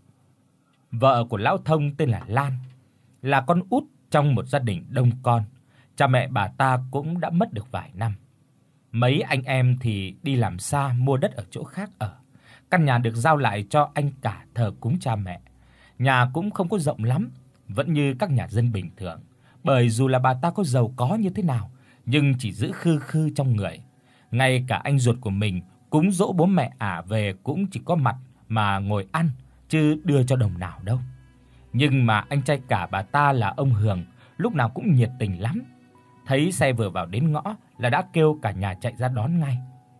Vợ của lão Thông tên là Lan, là con út trong một gia đình đông con. Cha mẹ bà ta cũng đã mất được vài năm. Mấy anh em thì đi làm xa mua đất ở chỗ khác ở. Căn nhà được giao lại cho anh cả thờ cúng cha mẹ. Nhà cũng không có rộng lắm, vẫn như các nhà dân bình thường, bởi dù là bà ta có giàu có như thế nào nhưng chỉ giữ khư khư trong người. Ngay cả anh ruột của mình cúng dỗ bố mẹ ả về cũng chỉ có mặt mà ngồi ăn chứ đưa cho đồng nào đâu. Nhưng mà anh trai cả bà ta là ông Hường lúc nào cũng nhiệt tình lắm. Thấy xe vừa vào đến ngõ là đã kêu cả nhà chạy ra đón ngay.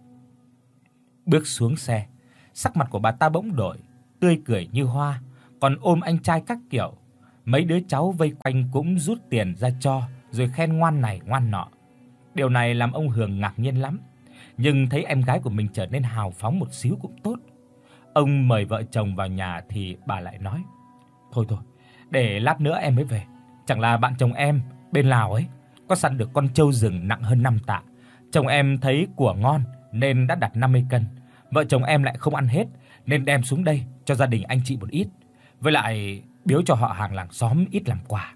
Bước xuống xe, sắc mặt của bà ta bỗng đổi, tươi cười như hoa, còn ôm anh trai các kiểu. Mấy đứa cháu vây quanh cũng rút tiền ra cho, rồi khen ngoan này ngoan nọ. Điều này làm ông Hường ngạc nhiên lắm, nhưng thấy em gái của mình trở nên hào phóng một xíu cũng tốt. Ông mời vợ chồng vào nhà thì bà lại nói: "Thôi thôi, để lát nữa em mới về. Chẳng là bạn chồng em bên Lào ấy có săn được con trâu rừng nặng hơn năm tạ. Chồng em thấy của ngon nên đã đặt năm mươi cân. Vợ chồng em lại không ăn hết nên đem xuống đây cho gia đình anh chị một ít, với lại biếu cho họ hàng làng xóm ít làm quà."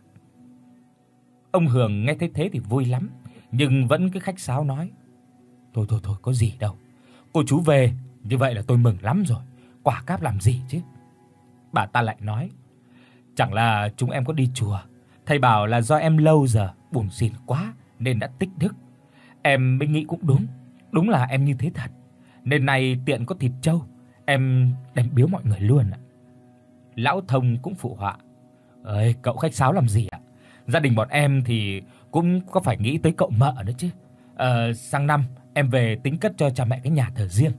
Ông Hường nghe thấy thế thì vui lắm, nhưng vẫn cứ khách sáo nói: "Thôi thôi thôi, có gì đâu. Cô chú về như vậy là tôi mừng lắm rồi, quả cáp làm gì chứ." Bà ta lại nói: "Chẳng là chúng em có đi chùa, thầy bảo là do em lâu giờ buồn xỉn quá nên đã tích đức. Em mới nghĩ cũng đúng, đúng là em như thế thật. Nên nay tiện có thịt trâu, em đem biếu mọi người luôn ạ." Lão Thông cũng phụ họa: "Ơi, cậu khách sáo làm gì ạ? Gia đình bọn em thì cũng có phải nghĩ tới cậu mợ nữa chứ. Ờ, sang năm em về tính cất cho cha mẹ cái nhà thờ riêng."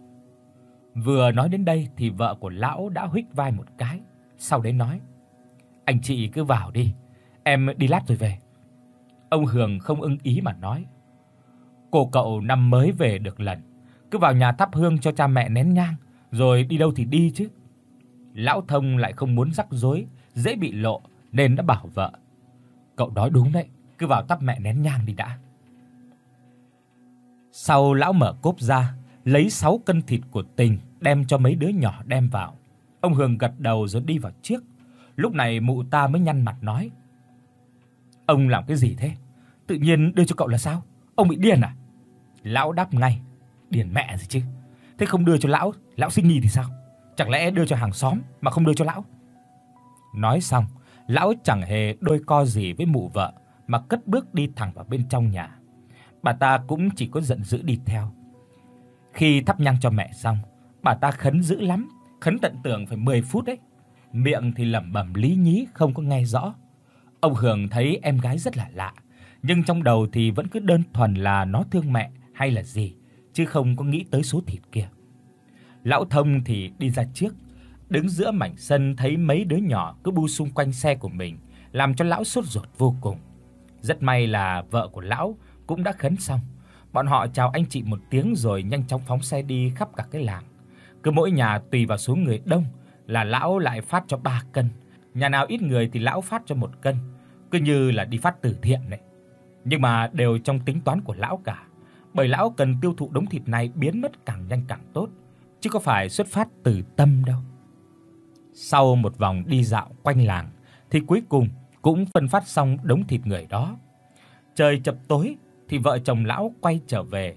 Vừa nói đến đây thì vợ của lão đã huých vai một cái, sau đấy nói: "Anh chị cứ vào đi, em đi lát rồi về." Ông Hường không ưng ý mà nói: "Cô cậu năm mới về được lần, cứ vào nhà thắp hương cho cha mẹ nén nhang, rồi đi đâu thì đi chứ." Lão Thông lại không muốn rắc rối, dễ bị lộ nên đã bảo vợ: "Cậu nói đúng đấy, cứ vào thắp mẹ nén nhang đi đã." Sau lão mở cốp ra, lấy sáu cân thịt của Tình đem cho mấy đứa nhỏ đem vào. Ông Hường gật đầu rồi đi vào trước. Lúc này mụ ta mới nhăn mặt nói: "Ông làm cái gì thế? Tự nhiên đưa cho cậu là sao? Ông bị điên à?" Lão đáp ngay: "Điên mẹ gì chứ. Thế không đưa cho lão, lão sinh nghi thì sao? Chẳng lẽ đưa cho hàng xóm mà không đưa cho lão?" Nói xong, lão chẳng hề đôi co gì với mụ vợ mà cất bước đi thẳng vào bên trong nhà. Bà ta cũng chỉ có giận dữ đi theo. Khi thắp nhang cho mẹ xong, bà ta khấn dữ lắm, khấn tận tưởng phải mười phút đấy. Miệng thì lẩm bẩm lý nhí không có nghe rõ. Ông Hường thấy em gái rất là lạ, nhưng trong đầu thì vẫn cứ đơn thuần là nó thương mẹ hay là gì, chứ không có nghĩ tới số thịt kia. Lão Thông thì đi ra trước, đứng giữa mảnh sân thấy mấy đứa nhỏ cứ bu xung quanh xe của mình, làm cho lão sốt ruột vô cùng. Rất may là vợ của lão cũng đã khấn xong. Bọn họ chào anh chị một tiếng rồi nhanh chóng phóng xe đi khắp cả cái làng. Cứ mỗi nhà tùy vào số người đông là lão lại phát cho ba cân, nhà nào ít người thì lão phát cho một cân, cứ như là đi phát từ thiện này. Nhưng mà đều trong tính toán của lão cả, bởi lão cần tiêu thụ đống thịt này biến mất càng nhanh càng tốt, chứ có phải xuất phát từ tâm đâu. Sau một vòng đi dạo quanh làng thì cuối cùng cũng phân phát xong đống thịt người đó. Trời chập tối thì vợ chồng lão quay trở về.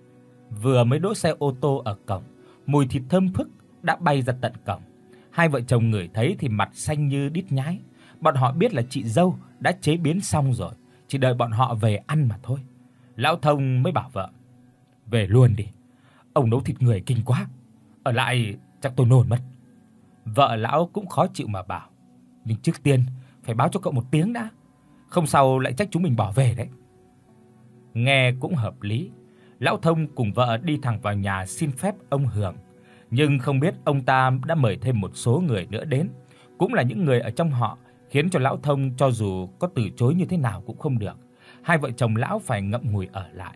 Vừa mới đỗ xe ô tô ở cổng, mùi thịt thơm phức đã bay ra tận cổng. Hai vợ chồng ngửi thấy thì mặt xanh như đít nhái. Bọn họ biết là chị dâu đã chế biến xong rồi, chỉ đợi bọn họ về ăn mà thôi. Lão Thông mới bảo vợ: "Về luôn đi, ông nấu thịt người kinh quá, ở lại chắc tôi nôn mất." Vợ lão cũng khó chịu mà bảo: "Nhưng trước tiên phải báo cho cậu một tiếng đã, không sau lại trách chúng mình bỏ về đấy." Nghe cũng hợp lý. Lão Thông cùng vợ đi thẳng vào nhà xin phép ông Hường, nhưng không biết ông ta đã mời thêm một số người nữa đến, cũng là những người ở trong họ, khiến cho lão Thông cho dù có từ chối như thế nào cũng không được. Hai vợ chồng lão phải ngậm ngùi ở lại.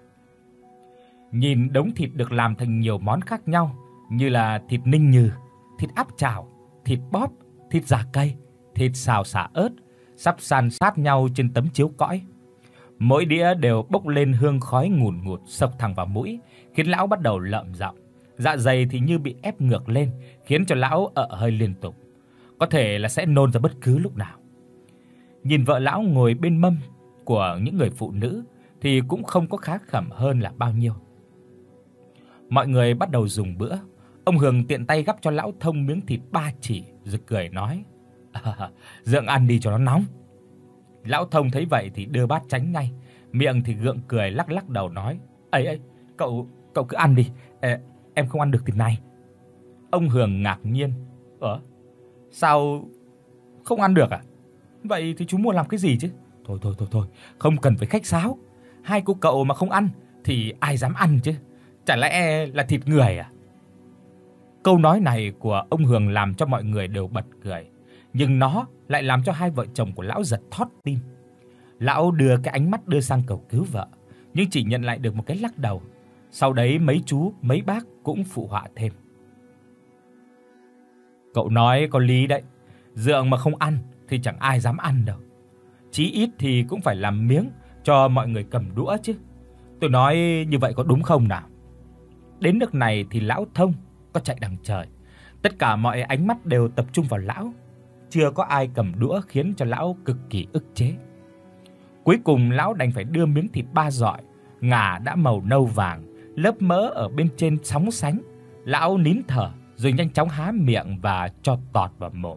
Nhìn đống thịt được làm thành nhiều món khác nhau, như là thịt ninh nhừ, thịt áp chảo, thịt bóp, thịt giã cây, thịt xào sả ớt, sắp san sát nhau trên tấm chiếu cõi. Mỗi đĩa đều bốc lên hương khói ngùn ngụt xộc thẳng vào mũi, khiến lão bắt đầu lợm giọng. Dạ dày thì như bị ép ngược lên, khiến cho lão ợ hơi liên tục, có thể là sẽ nôn ra bất cứ lúc nào. Nhìn vợ lão ngồi bên mâm của những người phụ nữ thì cũng không có khá khẩm hơn là bao nhiêu. Mọi người bắt đầu dùng bữa. Ông Hường tiện tay gắp cho lão Thông miếng thịt ba chỉ rồi cười nói: à, "Dượng ăn đi cho nó nóng." Lão Thông thấy vậy thì đưa bát tránh ngay, miệng thì gượng cười lắc lắc đầu nói: "Ấy ấy, cậu cậu cứ ăn đi, à, em không ăn được thịt này." Ông Hường ngạc nhiên: "Ơ, sao không ăn được à? Vậy thì chú mua làm cái gì chứ?" "Thôi thôi thôi thôi, không cần phải khách sáo. Hai cô cậu mà không ăn thì ai dám ăn chứ? Chả lẽ là thịt người à?" Câu nói này của ông Hường làm cho mọi người đều bật cười, nhưng nó lại làm cho hai vợ chồng của lão giật thót tim. Lão đưa cái ánh mắt đưa sang cầu cứu vợ, nhưng chỉ nhận lại được một cái lắc đầu. Sau đấy mấy chú, mấy bác cũng phụ họa thêm: "Cậu nói có lý đấy, dượng mà không ăn thì chẳng ai dám ăn đâu. Chí ít thì cũng phải làm miếng cho mọi người cầm đũa chứ. Tôi nói như vậy có đúng không nào?" Đến nước này thì lão Thông có chạy đằng trời. Tất cả mọi ánh mắt đều tập trung vào lão, chưa có ai cầm đũa, khiến cho lão cực kỳ ức chế. Cuối cùng lão đành phải đưa miếng thịt ba dọi, ngà đã màu nâu vàng, lớp mỡ ở bên trên sóng sánh. Lão nín thở rồi nhanh chóng há miệng và cho tọt vào mồm.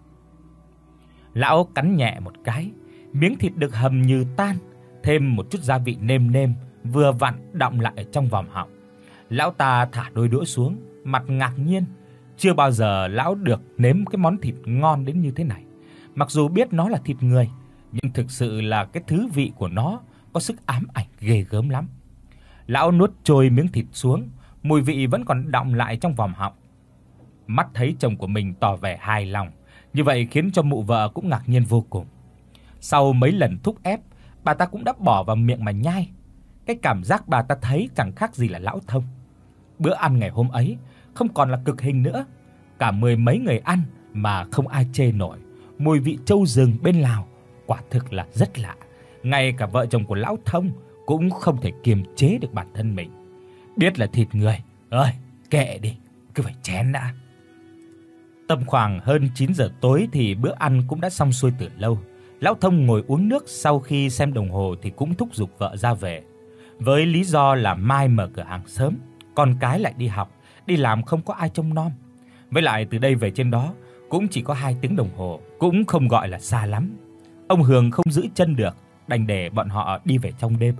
Lão cắn nhẹ một cái, miếng thịt được hầm như tan, thêm một chút gia vị nêm nêm vừa vặn đọng lại ở trong vòm họng. Lão ta thả đôi đũa xuống, mặt ngạc nhiên, chưa bao giờ lão được nếm cái món thịt ngon đến như thế này. Mặc dù biết nó là thịt người, nhưng thực sự là cái thứ vị của nó có sức ám ảnh ghê gớm lắm. Lão nuốt trôi miếng thịt xuống, mùi vị vẫn còn đọng lại trong vòm họng. Mắt thấy chồng của mình tỏ vẻ hài lòng, như vậy khiến cho mụ vợ cũng ngạc nhiên vô cùng. Sau mấy lần thúc ép, bà ta cũng đã bỏ vào miệng mà nhai. Cái cảm giác bà ta thấy chẳng khác gì là lão Thông. Bữa ăn ngày hôm ấy không còn là cực hình nữa, cả mười mấy người ăn mà không ai chê nổi. Mùi vị trâu rừng bên Lào quả thực là rất lạ, ngay cả vợ chồng của lão Thông cũng không thể kiềm chế được bản thân mình. Biết là thịt người, ơi, kệ đi, cứ phải chén đã. Tầm khoảng hơn chín giờ tối thì bữa ăn cũng đã xong xuôi từ lâu. Lão Thông ngồi uống nước, sau khi xem đồng hồ thì cũng thúc giục vợ ra về. Với lý do là mai mở cửa hàng sớm, con cái lại đi học, đi làm không có ai trông nom. Với lại từ đây về trên đó cũng chỉ có hai tiếng đồng hồ, cũng không gọi là xa lắm. Ông Hường không giữ chân được, đành để bọn họ đi về trong đêm.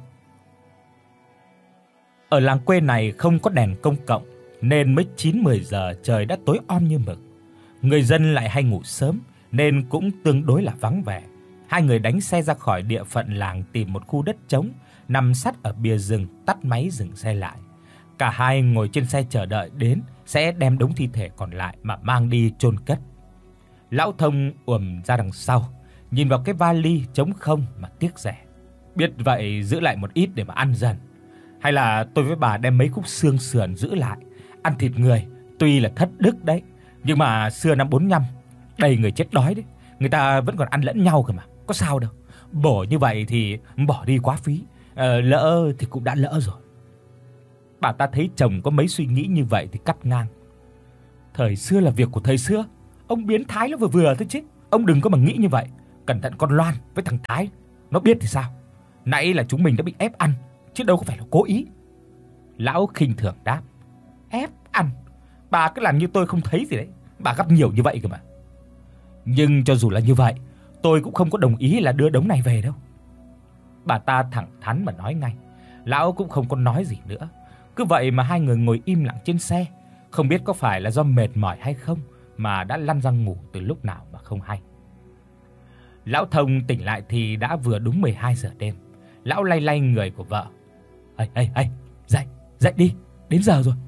Ở làng quê này không có đèn công cộng nên mới chín mười giờ trời đã tối om như mực. Người dân lại hay ngủ sớm nên cũng tương đối là vắng vẻ. Hai người đánh xe ra khỏi địa phận làng tìm một khu đất trống nằm sát ở bìa rừng, tắt máy dừng xe lại. Cả hai ngồi trên xe chờ đợi đến sẽ đem đống thi thể còn lại mà mang đi chôn cất. Lão Thông ùm ra đằng sau, nhìn vào cái vali trống không mà tiếc rẻ. Biết vậy giữ lại một ít để mà ăn dần. Hay là tôi với bà đem mấy khúc xương sườn giữ lại, ăn thịt người tuy là thất đức đấy, nhưng mà xưa năm bốn lăm đầy người chết đói đấy, người ta vẫn còn ăn lẫn nhau cơ mà, có sao đâu. Bổ như vậy thì bỏ đi quá phí, ờ, lỡ thì cũng đã lỡ rồi. Bà ta thấy chồng có mấy suy nghĩ như vậy thì cắt ngang. Thời xưa là việc của thời xưa, ông biến thái nó vừa vừa thôi chứ. Ông đừng có mà nghĩ như vậy, cẩn thận con Loan với thằng Thái, nó biết thì sao. Nãy là chúng mình đã bị ép ăn, chứ đâu có phải là cố ý. Lão khinh thường đáp. Ép ăn? Bà cứ làm như tôi không thấy gì đấy, bà gặp nhiều như vậy cơ mà. Nhưng cho dù là như vậy, tôi cũng không có đồng ý là đưa đống này về đâu. Bà ta thẳng thắn mà nói ngay. Lão cũng không có nói gì nữa. Cứ vậy mà hai người ngồi im lặng trên xe, không biết có phải là do mệt mỏi hay không mà đã lăn ra ngủ từ lúc nào mà không hay. Lão Thông tỉnh lại thì đã vừa đúng mười hai giờ đêm. Lão lay lay người của vợ. "Ê ê ê, dậy, dậy đi, đến giờ rồi."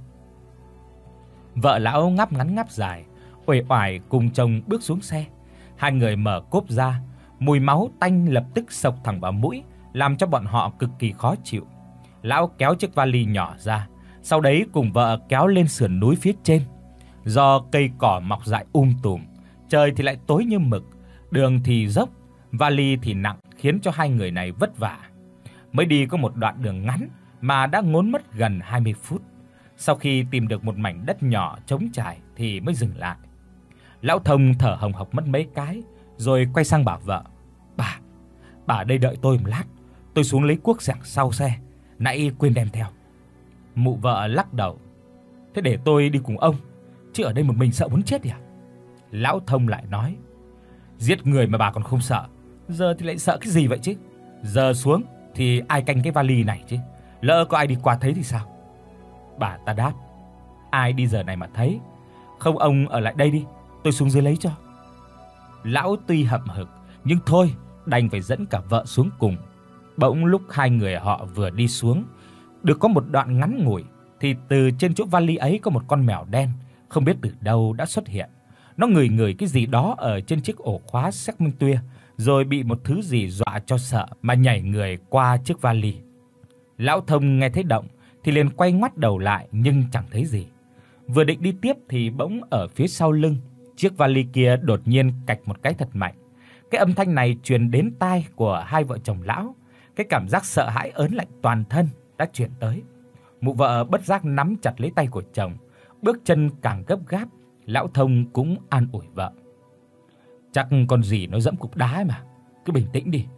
Vợ lão ngáp ngắn ngáp dài, uể oải cùng chồng bước xuống xe. Hai người mở cốp ra, mùi máu tanh lập tức xộc thẳng vào mũi, làm cho bọn họ cực kỳ khó chịu. Lão kéo chiếc vali nhỏ ra, sau đấy cùng vợ kéo lên sườn núi phía trên. Do cây cỏ mọc dại um tùm, trời thì lại tối như mực, đường thì dốc, vali thì nặng khiến cho hai người này vất vả. Mới đi có một đoạn đường ngắn mà đã ngốn mất gần hai mươi phút. Sau khi tìm được một mảnh đất nhỏ trống trải thì mới dừng lại. Lão Thông thở hồng hộc mất mấy cái, rồi quay sang bảo vợ: "Bà, bà ở đây đợi tôi một lát, tôi xuống lấy cuốc sẻng sau xe, nãy quên đem theo." Mụ vợ lắc đầu: "Thế để tôi đi cùng ông, chứ ở đây một mình sợ muốn chết à?" Lão Thông lại nói: "Giết người mà bà còn không sợ, giờ thì lại sợ cái gì vậy chứ? Giờ xuống thì ai canh cái vali này chứ? Lỡ có ai đi qua thấy thì sao?" Bà ta đáp: "Ai đi giờ này mà thấy? Không ông ở lại đây đi, tôi xuống dưới lấy cho." Lão tuy hậm hực nhưng thôi, đành phải dẫn cả vợ xuống cùng. Bỗng lúc hai người họ vừa đi xuống được có một đoạn ngắn ngủi thì từ trên chỗ vali ấy có một con mèo đen không biết từ đâu đã xuất hiện. Nó ngửi ngửi cái gì đó ở trên chiếc ổ khóa xách minh tuya, rồi bị một thứ gì dọa cho sợ mà nhảy người qua chiếc vali. Lão Thông nghe thấy động thì liền quay ngoắt đầu lại nhưng chẳng thấy gì. Vừa định đi tiếp thì bỗng ở phía sau lưng, chiếc vali kia đột nhiên cạch một cái thật mạnh. Cái âm thanh này truyền đến tai của hai vợ chồng lão. Cái cảm giác sợ hãi ớn lạnh toàn thân đã truyền tới. Mụ vợ bất giác nắm chặt lấy tay của chồng, bước chân càng gấp gáp. Lão Thông cũng an ủi vợ: "Chắc con gì nó dẫm cục đá ấy mà, cứ bình tĩnh đi."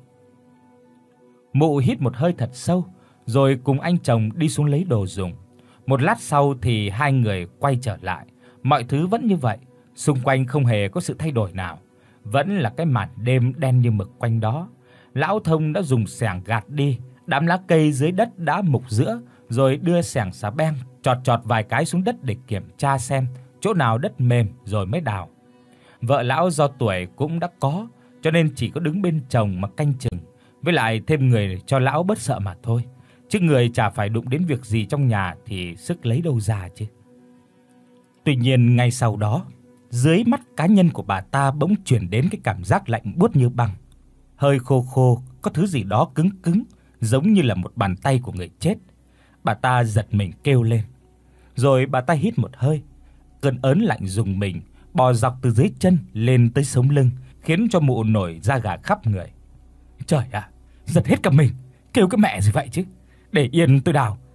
Mụ hít một hơi thật sâu, rồi cùng anh chồng đi xuống lấy đồ dùng. Một lát sau thì hai người quay trở lại. Mọi thứ vẫn như vậy, xung quanh không hề có sự thay đổi nào, vẫn là cái màn đêm đen như mực quanh đó. Lão Thông đã dùng xẻng gạt đi đám lá cây dưới đất đã mục rữa, rồi đưa xẻng xà beng chọt chọt vài cái xuống đất để kiểm tra xem chỗ nào đất mềm rồi mới đào. Vợ lão do tuổi cũng đã có, cho nên chỉ có đứng bên chồng mà canh chừng, với lại thêm người cho lão bớt sợ mà thôi. Chứ người chả phải đụng đến việc gì trong nhà thì sức lấy đâu ra chứ. Tuy nhiên ngay sau đó, dưới mắt cá nhân của bà ta bỗng truyền đến cái cảm giác lạnh buốt như băng. Hơi khô khô, có thứ gì đó cứng cứng, giống như là một bàn tay của người chết. Bà ta giật mình kêu lên. Rồi bà ta hít một hơi. Cơn ớn lạnh rùng mình bò dọc từ dưới chân lên tới sống lưng, khiến cho mụ nổi da gà khắp người. Trời ạ, giật hết cả mình, kêu cái mẹ gì vậy chứ. Để yên tôi đào,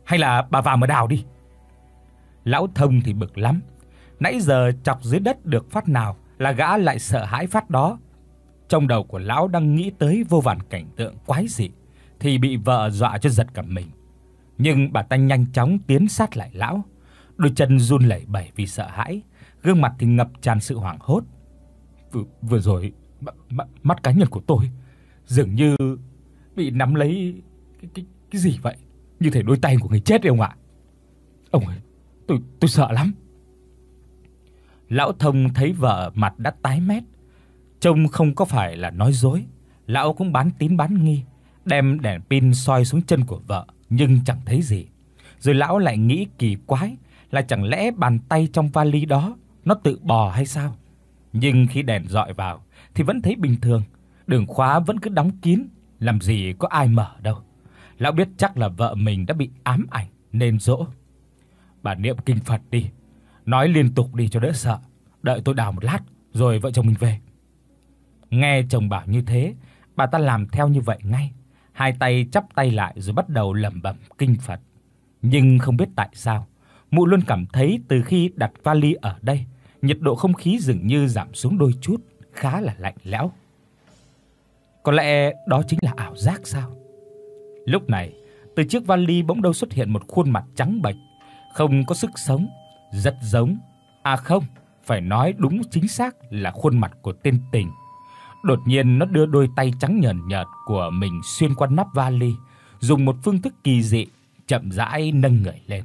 hay là bà vào mà đào đi." Lão Thông thì bực lắm, nãy giờ chọc dưới đất được phát nào là gã lại sợ hãi phát đó. Trong đầu của lão đang nghĩ tới vô vàn cảnh tượng quái dị thì bị vợ dọa cho giật cả mình. Nhưng bà ta nhanh chóng tiến sát lại lão, đôi chân run lẩy bẩy vì sợ hãi, gương mặt thì ngập tràn sự hoảng hốt. Vừa, vừa rồi m- m- mắt cá nhân của tôi dường như bị nắm lấy cái cái cái gì vậy, như thể đôi tay của người chết đấy ông ạ. Ông ơi, tôi tôi sợ lắm. Lão Thông thấy vợ mặt đã tái mét, trông không có phải là nói dối, lão cũng bán tín bán nghi, đem đèn pin soi xuống chân của vợ nhưng chẳng thấy gì. Rồi lão lại nghĩ kỳ quái là chẳng lẽ bàn tay trong vali đó nó tự bò hay sao? Nhưng khi đèn dọi vào thì vẫn thấy bình thường, đường khóa vẫn cứ đóng kín, làm gì có ai mở đâu. Lão biết chắc là vợ mình đã bị ám ảnh nên dỗ: "Bà niệm kinh Phật đi, nói liên tục đi cho đỡ sợ, đợi tôi đào một lát rồi vợ chồng mình về." Nghe chồng bảo như thế, bà ta làm theo như vậy ngay, hai tay chắp tay lại rồi bắt đầu lẩm bẩm kinh Phật. Nhưng không biết tại sao, mụ luôn cảm thấy từ khi đặt vali ở đây, nhiệt độ không khí dường như giảm xuống đôi chút, khá là lạnh lẽo. Có lẽ đó chính là ảo giác sao? Lúc này, từ chiếc vali bỗng đâu xuất hiện một khuôn mặt trắng bệch, không có sức sống, rất giống, à không, phải nói đúng chính xác là khuôn mặt của tên Tình. Đột nhiên nó đưa đôi tay trắng nhợt nhợt của mình xuyên qua nắp vali, dùng một phương thức kỳ dị chậm rãi nâng người lên.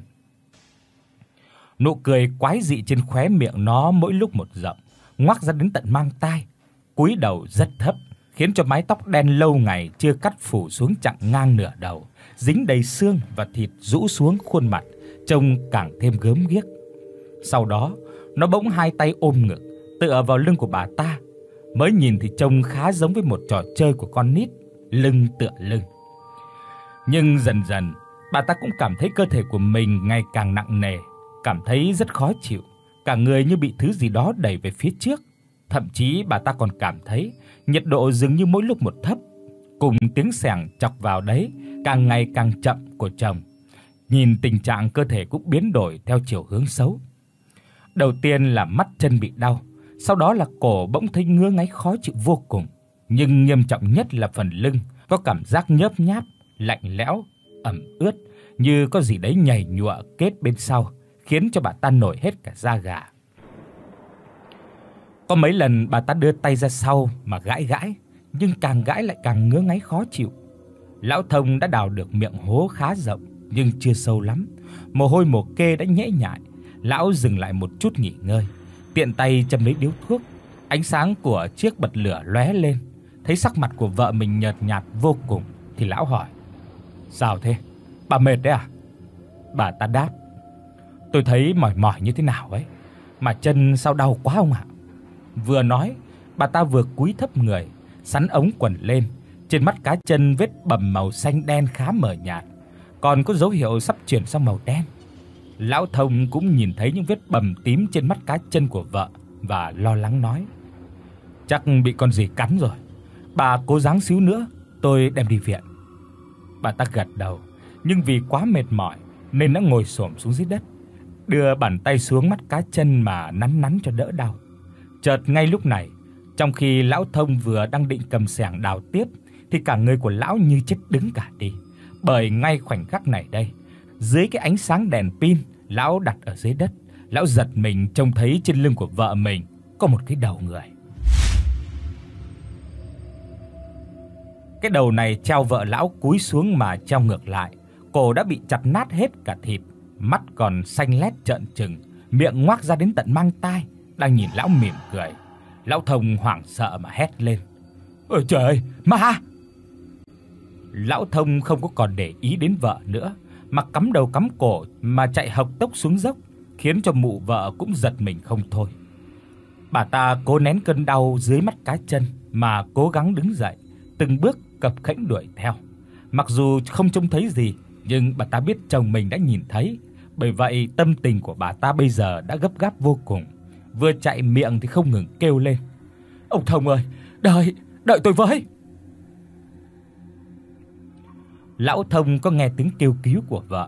Nụ cười quái dị trên khóe miệng nó mỗi lúc một rộng, ngoác ra đến tận mang tai, cúi đầu rất thấp, khiến cho mái tóc đen lâu ngày chưa cắt phủ xuống chặn ngang nửa đầu, dính đầy xương và thịt rũ xuống khuôn mặt, trông càng thêm gớm ghiếc. Sau đó, nó bỗng hai tay ôm ngực, tựa vào lưng của bà ta. Mới nhìn thì trông khá giống với một trò chơi của con nít, lưng tựa lưng. Nhưng dần dần, bà ta cũng cảm thấy cơ thể của mình ngày càng nặng nề, cảm thấy rất khó chịu, cả người như bị thứ gì đó đẩy về phía trước. Thậm chí bà ta còn cảm thấy nhiệt độ dường như mỗi lúc một thấp, cùng tiếng xẻng chọc vào đấy càng ngày càng chậm của chồng. Nhìn tình trạng cơ thể cũng biến đổi theo chiều hướng xấu. Đầu tiên là mắt chân bị đau, sau đó là cổ bỗng thấy ngứa ngáy khó chịu vô cùng, nhưng nghiêm trọng nhất là phần lưng có cảm giác nhớp nháp, lạnh lẽo, ẩm ướt, như có gì đấy nhầy nhụa kết bên sau, khiến cho bà ta nổi hết cả da gà. Có mấy lần bà ta đưa tay ra sau mà gãi gãi, nhưng càng gãi lại càng ngứa ngáy khó chịu. Lão Thông đã đào được miệng hố khá rộng nhưng chưa sâu lắm, mồ hôi mồ kê đã nhễ nhại. Lão dừng lại một chút nghỉ ngơi, tiện tay châm lấy điếu thuốc. Ánh sáng của chiếc bật lửa lóe lên, thấy sắc mặt của vợ mình nhợt nhạt vô cùng thì lão hỏi: "Sao thế? Bà mệt đấy à?" Bà ta đáp: "Tôi thấy mỏi mỏi như thế nào ấy, mà chân sao đau quá ông ạ." Vừa nói, bà ta vừa cúi thấp người, xắn ống quần lên. Trên mắt cá chân vết bầm màu xanh đen khá mờ nhạt, còn có dấu hiệu sắp chuyển sang màu đen. Lão Thông cũng nhìn thấy những vết bầm tím trên mắt cá chân của vợ và lo lắng nói: "Chắc bị con gì cắn rồi. Bà cố gắng xíu nữa, tôi đem đi viện." Bà ta gật đầu, nhưng vì quá mệt mỏi nên đã ngồi xổm xuống dưới đất, đưa bàn tay xuống mắt cá chân mà nắn nắn cho đỡ đau. Chợt ngay lúc này, trong khi lão Thông vừa đang định cầm xẻng đào tiếp thì cả người của lão như chết đứng cả đi. Bởi ngay khoảnh khắc này đây, dưới cái ánh sáng đèn pin lão đặt ở dưới đất, lão giật mình trông thấy trên lưng của vợ mình có một cái đầu người. Cái đầu này treo vợ lão cúi xuống mà treo ngược lại, cổ đã bị chặt nát hết cả thịt, mắt còn xanh lét trợn trừng, miệng ngoác ra đến tận mang tai, đang nhìn lão mỉm cười. Lão Thông hoảng sợ mà hét lên: "Ôi trời ơi, ma!" Lão Thông không có còn để ý đến vợ nữa, mà cắm đầu cắm cổ mà chạy hộc tốc xuống dốc, khiến cho mụ vợ cũng giật mình không thôi. Bà ta cố nén cơn đau dưới mắt cá chân mà cố gắng đứng dậy, từng bước cập khẽnh đuổi theo. Mặc dù không trông thấy gì, nhưng bà ta biết chồng mình đã nhìn thấy, bởi vậy tâm tình của bà ta bây giờ đã gấp gáp vô cùng. Vừa chạy miệng thì không ngừng kêu lên: "Ông Thông ơi, đợi, đợi tôi với." Lão Thông có nghe tiếng kêu cứu của vợ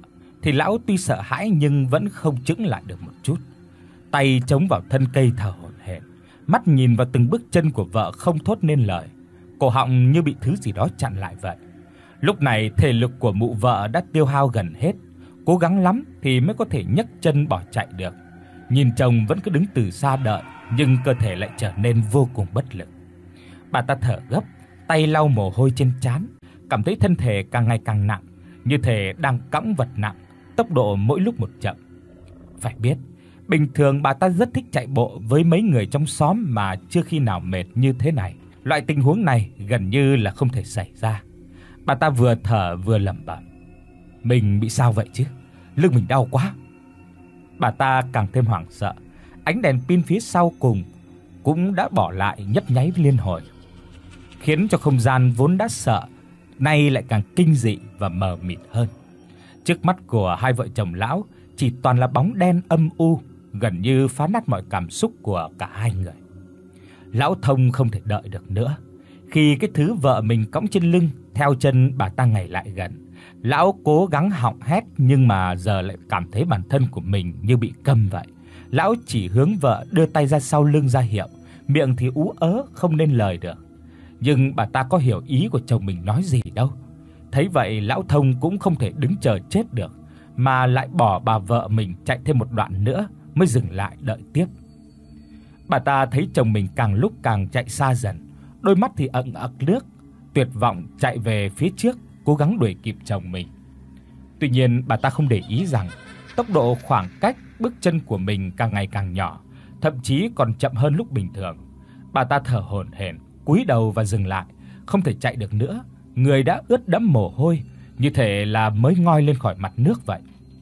thì lão tuy sợ hãi nhưng vẫn không chững lại được một chút. Tay chống vào thân cây thở hổn hển, mắt nhìn vào từng bước chân của vợ không thốt nên lời, cổ họng như bị thứ gì đó chặn lại vậy. Lúc này thể lực của mụ vợ đã tiêu hao gần hết, cố gắng lắm thì mới có thể nhấc chân bỏ chạy được. Nhìn chồng vẫn cứ đứng từ xa đợi, nhưng cơ thể lại trở nên vô cùng bất lực. Bà ta thở gấp, tay lau mồ hôi trên trán, cảm thấy thân thể càng ngày càng nặng, như thể đang cõng vật nặng, tốc độ mỗi lúc một chậm. Phải biết, bình thường bà ta rất thích chạy bộ với mấy người trong xóm mà chưa khi nào mệt như thế này. Loại tình huống này gần như là không thể xảy ra. Bà ta vừa thở vừa lẩm bẩm: "Mình bị sao vậy chứ? Lưng mình đau quá." Bà ta càng thêm hoảng sợ, ánh đèn pin phía sau cùng cũng đã bỏ lại nhấp nháy liên hồi, khiến cho không gian vốn đã sợ nay lại càng kinh dị và mờ mịt hơn. Trước mắt của hai vợ chồng lão chỉ toàn là bóng đen âm u, gần như phá nát mọi cảm xúc của cả hai người. Lão Thông không thể đợi được nữa. Khi cái thứ vợ mình cõng trên lưng theo chân bà ta ngày lại gần, lão cố gắng họng hét nhưng mà giờ lại cảm thấy bản thân của mình như bị câm vậy. Lão chỉ hướng vợ đưa tay ra sau lưng ra hiệu, miệng thì ú ớ không nên lời được. Nhưng bà ta có hiểu ý của chồng mình nói gì đâu. Thấy vậy, lão Thông cũng không thể đứng chờ chết được, mà lại bỏ bà vợ mình chạy thêm một đoạn nữa mới dừng lại đợi tiếp. Bà ta thấy chồng mình càng lúc càng chạy xa dần, đôi mắt thì ẩn ẩn nước, tuyệt vọng chạy về phía trước, cố gắng đuổi kịp chồng mình. Tuy nhiên, bà ta không để ý rằng tốc độ khoảng cách bước chân của mình càng ngày càng nhỏ, thậm chí còn chậm hơn lúc bình thường. Bà ta thở hổn hển, cúi đầu và dừng lại, không thể chạy được nữa, người đã ướt đẫm mồ hôi, như thể là mới ngoi lên khỏi mặt nước vậy.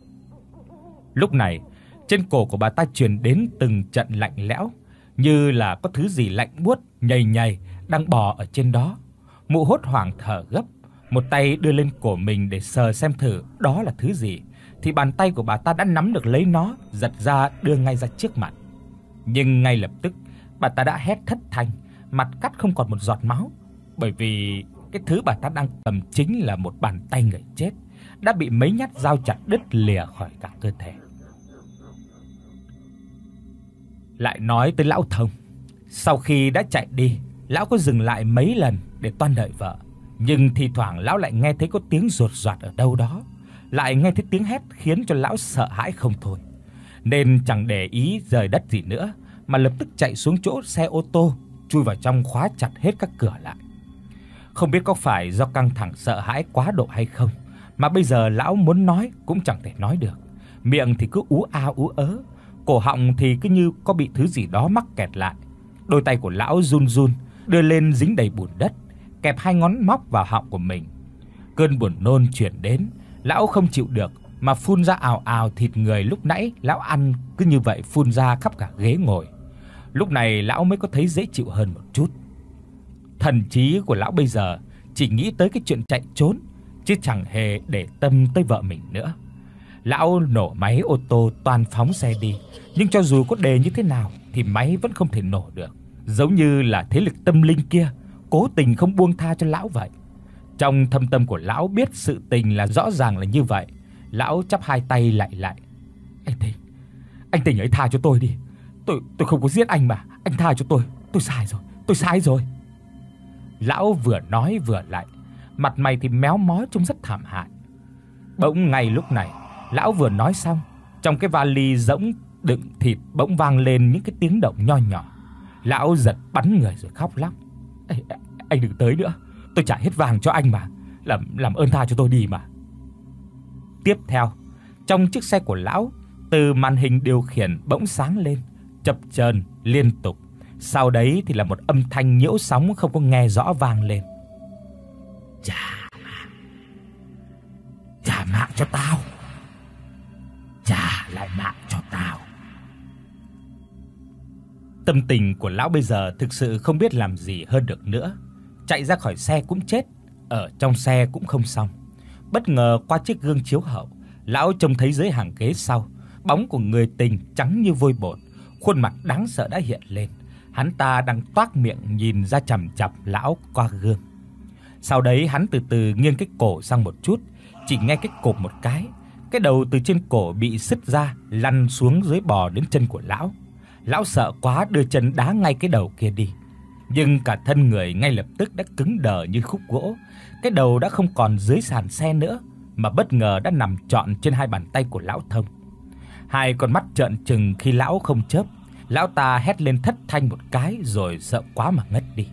Lúc này, trên cổ của bà ta truyền đến từng trận lạnh lẽo, như là có thứ gì lạnh buốt nhầy nhầy đang bò ở trên đó. Mụ hốt hoảng thở gấp, một tay đưa lên cổ mình để sờ xem thử đó là thứ gì, thì bàn tay của bà ta đã nắm được lấy nó, giật ra đưa ngay ra trước mặt. Nhưng ngay lập tức, bà ta đã hét thất thanh, mặt cắt không còn một giọt máu, bởi vì cái thứ bà ta đang cầm chính là một bàn tay người chết, đã bị mấy nhát dao chặt đứt lìa khỏi cả cơ thể. Lại nói tới lão Thông, sau khi đã chạy đi, lão có dừng lại mấy lần để toan đợi vợ, nhưng thi thoảng lão lại nghe thấy có tiếng rột rạt ở đâu đó, lại nghe thấy tiếng hét khiến cho lão sợ hãi không thôi, nên chẳng để ý rời đất gì nữa, mà lập tức chạy xuống chỗ xe ô tô, chui vào trong khóa chặt hết các cửa lại. Không biết có phải do căng thẳng sợ hãi quá độ hay không, mà bây giờ lão muốn nói cũng chẳng thể nói được, miệng thì cứ ú a ú ớ, cổ họng thì cứ như có bị thứ gì đó mắc kẹt lại. Đôi tay của lão run run, đưa lên dính đầy bùn đất, kẹp hai ngón móc vào họng của mình. Cơn buồn nôn chuyển đến, lão không chịu được mà phun ra ào ào thịt người lúc nãy lão ăn cứ như vậy phun ra khắp cả ghế ngồi. Lúc này lão mới có thấy dễ chịu hơn một chút. Thần trí của lão bây giờ chỉ nghĩ tới cái chuyện chạy trốn, chứ chẳng hề để tâm tới vợ mình nữa. Lão nổ máy ô tô toan phóng xe đi, nhưng cho dù có đề như thế nào thì máy vẫn không thể nổ được, giống như là thế lực tâm linh kia cố tình không buông tha cho lão vậy. Trong thâm tâm của lão biết sự tình là rõ ràng là như vậy, lão chắp hai tay lại lại. "Anh Tình, anh Tình hãy tha cho tôi đi. Tôi tôi không có giết anh mà, anh tha cho tôi, tôi sai rồi, tôi sai rồi." Lão vừa nói vừa lại, mặt mày thì méo mó trông rất thảm hại. Bỗng ngay lúc này, lão vừa nói xong, trong cái vali rỗng đựng thịt bỗng vang lên những cái tiếng động nho nhỏ. Lão giật bắn người rồi khóc lóc. "Ê, anh đừng tới nữa, tôi trả hết vàng cho anh mà, làm làm ơn tha cho tôi đi mà." Tiếp theo, trong chiếc xe của lão, từ màn hình điều khiển bỗng sáng lên, chập chờn liên tục. Sau đấy thì là một âm thanh nhiễu sóng không có nghe rõ vang lên. "Trả mạng. Trả mạng cho tao. Trả lại mạng cho tao." Tâm tình của lão bây giờ thực sự không biết làm gì hơn được nữa. Chạy ra khỏi xe cũng chết, ở trong xe cũng không xong. Bất ngờ qua chiếc gương chiếu hậu, lão trông thấy dưới hàng ghế sau, bóng của người tình trắng như vôi bột, khuôn mặt đáng sợ đã hiện lên. Hắn ta đang toác miệng nhìn ra chằm chằm lão qua gương. Sau đấy hắn từ từ nghiêng cái cổ sang một chút, chỉ nghe cái cộp một cái, Cái đầu từ trên cổ bị sứt ra, lăn xuống dưới bò đến chân của lão. Lão sợ quá đưa chân đá ngay cái đầu kia đi. Nhưng cả thân người ngay lập tức đã cứng đờ như khúc gỗ. Cái đầu đã không còn dưới sàn xe nữa, mà bất ngờ đã nằm trọn trên hai bàn tay của lão Thông. Hai con mắt trợn trừng khi lão không chớp. Lão ta hét lên thất thanh một cái rồi sợ quá mà ngất đi.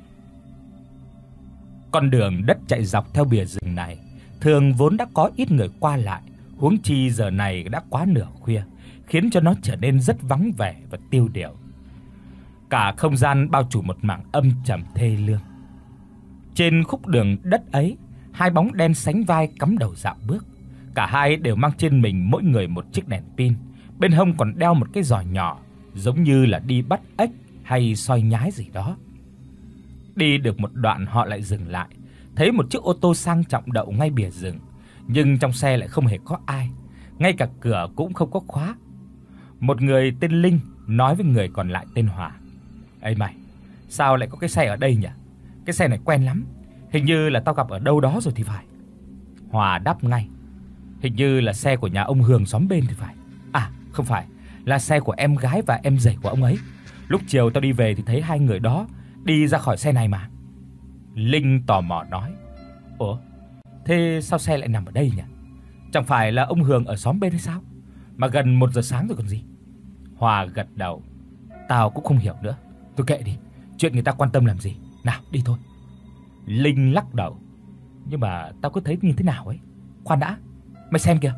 Con đường đất chạy dọc theo bìa rừng này thường vốn đã có ít người qua lại, huống chi giờ này đã quá nửa khuya, khiến cho nó trở nên rất vắng vẻ và tiêu điều. Cả không gian bao trùm một mảng âm trầm thê lương. Trên khúc đường đất ấy, hai bóng đen sánh vai cắm đầu dạo bước. Cả hai đều mang trên mình mỗi người một chiếc đèn pin, bên hông còn đeo một cái giỏ nhỏ, giống như là đi bắt ếch hay soi nhái gì đó. Đi được một đoạn họ lại dừng lại, thấy một chiếc ô tô sang trọng đậu ngay bìa rừng, nhưng trong xe lại không hề có ai, ngay cả cửa cũng không có khóa. Một người tên Linh nói với người còn lại tên Hòa: "Ê mày, sao lại có cái xe ở đây nhỉ? Cái xe này quen lắm, hình như là tao gặp ở đâu đó rồi thì phải." Hòa đáp ngay: "Hình như là xe của nhà ông Hường xóm bên thì phải. À, không phải, là xe của em gái và em rể của ông ấy. Lúc chiều tao đi về thì thấy hai người đó đi ra khỏi xe này mà." Linh tò mò nói: "Ủa, thế sao xe lại nằm ở đây nhỉ? Chẳng phải là ông Hường ở xóm bên hay sao? Mà gần một giờ sáng rồi còn gì." Hòa gật đầu: "Tao cũng không hiểu nữa. Tôi kệ đi, chuyện người ta quan tâm làm gì. Nào, đi thôi." Linh lắc đầu: "Nhưng mà tao cứ thấy như thế nào ấy. Khoan đã, mày xem kìa."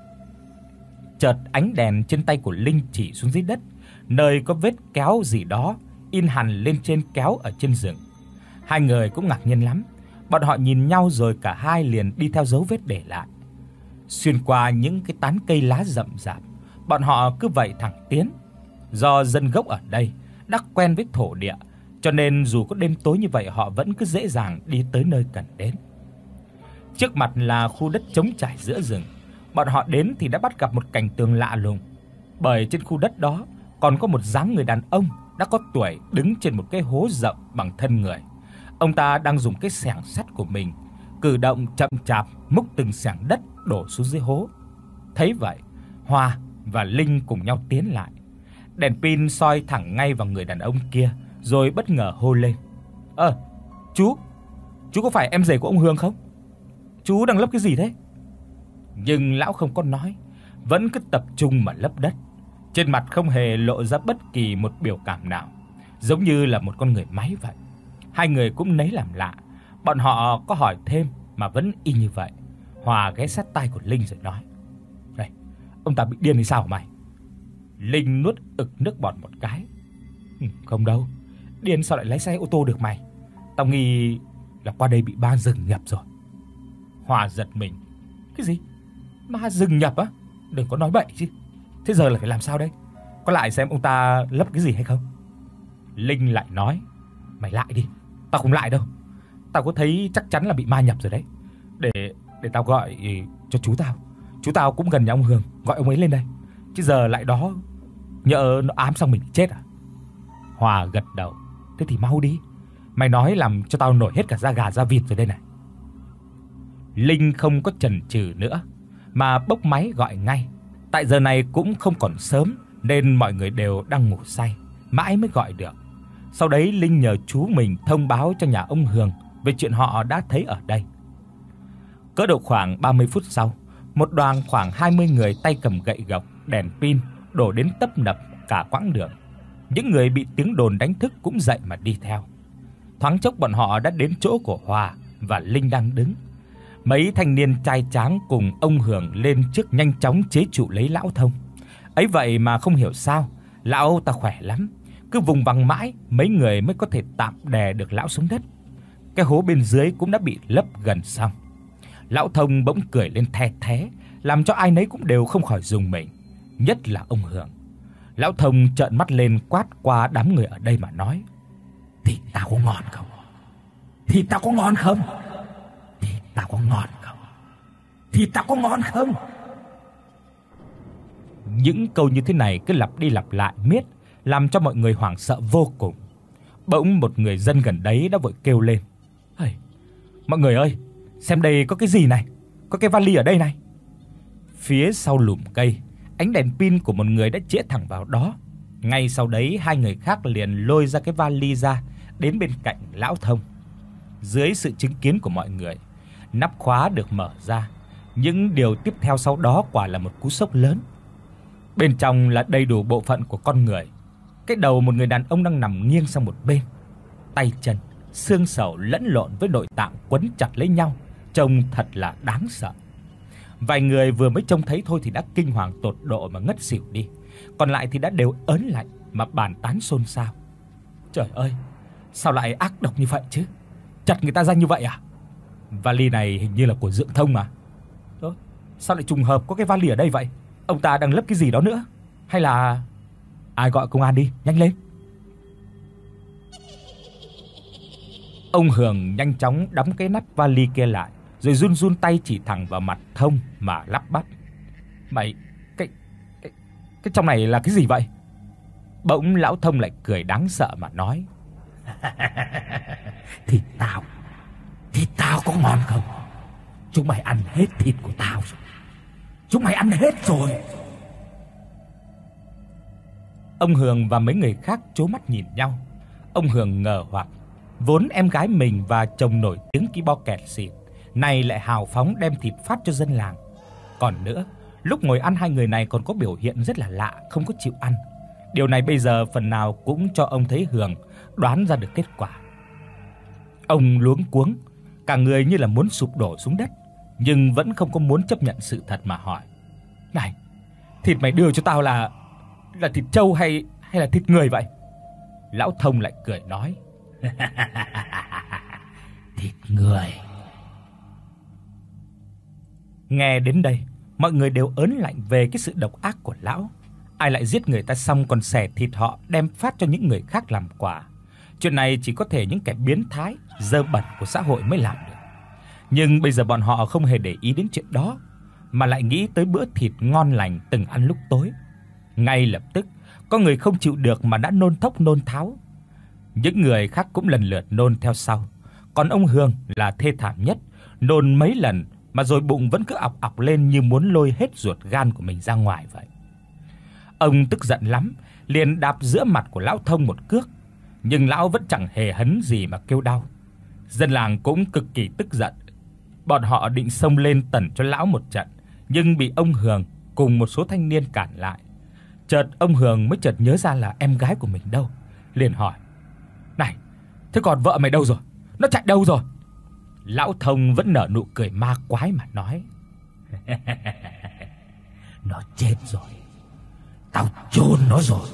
Chợt ánh đèn trên tay của Linh chỉ xuống dưới đất, nơi có vết kéo gì đó in hằn lên trên kéo ở trên rừng. Hai người cũng ngạc nhiên lắm. Bọn họ nhìn nhau rồi cả hai liền đi theo dấu vết để lại. Xuyên qua những cái tán cây lá rậm rạp, bọn họ cứ vậy thẳng tiến. Do dân gốc ở đây đã quen với thổ địa, cho nên dù có đêm tối như vậy họ vẫn cứ dễ dàng đi tới nơi cần đến. Trước mặt là khu đất trống trải giữa rừng. Bọn họ đến thì đã bắt gặp một cảnh tượng lạ lùng, bởi trên khu đất đó còn có một dáng người đàn ông đã có tuổi đứng trên một cái hố rộng bằng thân người. Ông ta đang dùng cái xẻng sắt của mình, cử động chậm chạp múc từng xẻng đất đổ xuống dưới hố. Thấy vậy, Hòa và Linh cùng nhau tiến lại. Đèn pin soi thẳng ngay vào người đàn ông kia, rồi bất ngờ hô lên: "Ơ, chú, chú có phải em rể của ông Hương không? Chú đang lấp cái gì thế?" Nhưng lão không có nói, vẫn cứ tập trung mà lấp đất. Trên mặt không hề lộ ra bất kỳ một biểu cảm nào, giống như là một con người máy vậy. Hai người cũng nấy làm lạ, bọn họ có hỏi thêm mà vẫn y như vậy. Hòa ghé sát tai của Linh rồi nói: "Này, ông ta bị điên hay sao hả mày?" Linh nuốt ực nước bọt một cái: "Ừ, không đâu, điên sao lại lái xe ô tô được mày? Tao nghi là qua đây bị ma rừng nhập rồi." Hòa giật mình: "Cái gì? Ma rừng nhập á? Đừng có nói bậy chứ. Thế giờ là phải làm sao đây? Có lại xem ông ta lấp cái gì hay không?" Linh lại nói: "Mày lại đi, tao không lại đâu. Tao có thấy chắc chắn là bị ma nhập rồi đấy. Để để tao gọi cho chú tao. Chú tao cũng gần nhà ông Hường, gọi ông ấy lên đây. Chứ giờ lại đó nhỡ nó ám xong mình chết à?" Hòa gật đầu: "Thế thì mau đi. Mày nói làm cho tao nổi hết cả da gà da vịt rồi đây này." Linh không có chần chừ nữa mà bốc máy gọi ngay. Tại giờ này cũng không còn sớm nên mọi người đều đang ngủ say, mãi mới gọi được. Sau đấy Linh nhờ chú mình thông báo cho nhà ông Hường về chuyện họ đã thấy ở đây. Cỡ độ khoảng ba mươi phút sau, một đoàn khoảng hai mươi người tay cầm gậy gộc, đèn pin đổ đến tấp nập cả quãng đường. Những người bị tiếng đồn đánh thức cũng dậy mà đi theo. Thoáng chốc bọn họ đã đến chỗ của Hòa và Linh đang đứng. Mấy thanh niên trai tráng cùng ông Hường lên trước nhanh chóng chế trụ lấy lão Thông. Ấy vậy mà không hiểu sao, lão ta khỏe lắm, cứ vùng vằng mãi mấy người mới có thể tạm đè được lão xuống đất. Cái hố bên dưới cũng đã bị lấp gần xong. Lão Thông bỗng cười lên the thé, làm cho ai nấy cũng đều không khỏi rùng mình, nhất là ông Hường. Lão Thông trợn mắt lên quát qua đám người ở đây mà nói: "Thịt tao có ngon không? Thịt tao có ngon không? Thịt tao có ngon không? Thịt tao có ngon không?" Những câu như thế này cứ lặp đi lặp lại miết, làm cho mọi người hoảng sợ vô cùng. Bỗng một người dân gần đấy đã vội kêu lên: "Hây, mọi người ơi, xem đây có cái gì này, có cái vali ở đây này." Phía sau lùm cây, ánh đèn pin của một người đã chĩa thẳng vào đó. Ngay sau đấy, hai người khác liền lôi ra cái vali ra đến bên cạnh lão Thông. Dưới sự chứng kiến của mọi người, nắp khóa được mở ra. Những điều tiếp theo sau đó quả là một cú sốc lớn. Bên trong là đầy đủ bộ phận của con người. Cái đầu một người đàn ông đang nằm nghiêng sang một bên, tay chân, xương sầu lẫn lộn với nội tạng quấn chặt lấy nhau, trông thật là đáng sợ. Vài người vừa mới trông thấy thôi thì đã kinh hoàng tột độ mà ngất xỉu đi, còn lại thì đã đều ớn lạnh mà bàn tán xôn xao. Trời ơi, sao lại ác độc như vậy chứ? Chặt người ta ra như vậy à? Vali này hình như là của Dượng Thông mà. Ơ, sao lại trùng hợp có cái vali ở đây vậy? Ông ta đang lấp cái gì đó nữa? Hay là ai gọi công an đi, nhanh lên. Ông Hường nhanh chóng đóng cái nắp vali kia lại, rồi run run tay chỉ thẳng vào mặt Thông mà lắp bắp. Mày, cái cái cái trong này là cái gì vậy? Bỗng lão Thông lại cười đáng sợ mà nói: "Thịt tao, thịt tao có ngon không? Chúng mày ăn hết thịt của tao rồi. Chúng mày ăn hết rồi." Ông Hường và mấy người khác trố mắt nhìn nhau. Ông Hường ngờ hoặc, vốn em gái mình và chồng nổi tiếng kỹ bo kẹt xịt, nay lại hào phóng đem thịt phát cho dân làng. Còn nữa, lúc ngồi ăn hai người này còn có biểu hiện rất là lạ, không có chịu ăn. Điều này bây giờ phần nào cũng cho ông thấy Hường đoán ra được kết quả. Ông luống cuống, cả người như là muốn sụp đổ xuống đất, nhưng vẫn không có muốn chấp nhận sự thật mà hỏi: "Này, thịt mày đưa cho tao là là thịt trâu hay hay là thịt người vậy?" Lão Thông lại cười nói: "Thịt người." Nghe đến đây, mọi người đều ớn lạnh về cái sự độc ác của lão. Ai lại giết người ta xong còn xẻ thịt họ đem phát cho những người khác làm quà. Chuyện này chỉ có thể những kẻ biến thái, dơ bẩn của xã hội mới làm được. Nhưng bây giờ bọn họ không hề để ý đến chuyện đó, mà lại nghĩ tới bữa thịt ngon lành từng ăn lúc tối. Ngay lập tức, có người không chịu được mà đã nôn thốc nôn tháo. Những người khác cũng lần lượt nôn theo sau. Còn ông Hương là thê thảm nhất, nôn mấy lần mà rồi bụng vẫn cứ ọc ọc lên như muốn lôi hết ruột gan của mình ra ngoài vậy. Ông tức giận lắm, liền đạp giữa mặt của lão Thông một cước, nhưng lão vẫn chẳng hề hấn gì mà kêu đau. Dân làng cũng cực kỳ tức giận. Bọn họ định xông lên tẩn cho lão một trận, nhưng bị ông Hường cùng một số thanh niên cản lại. Chợt ông Hường mới chợt nhớ ra là em gái của mình đâu, liền hỏi: "Này, thế còn vợ mày đâu rồi? Nó chạy đâu rồi?" Lão Thông vẫn nở nụ cười ma quái mà nói: "Nó chết rồi. Tao chôn nó rồi."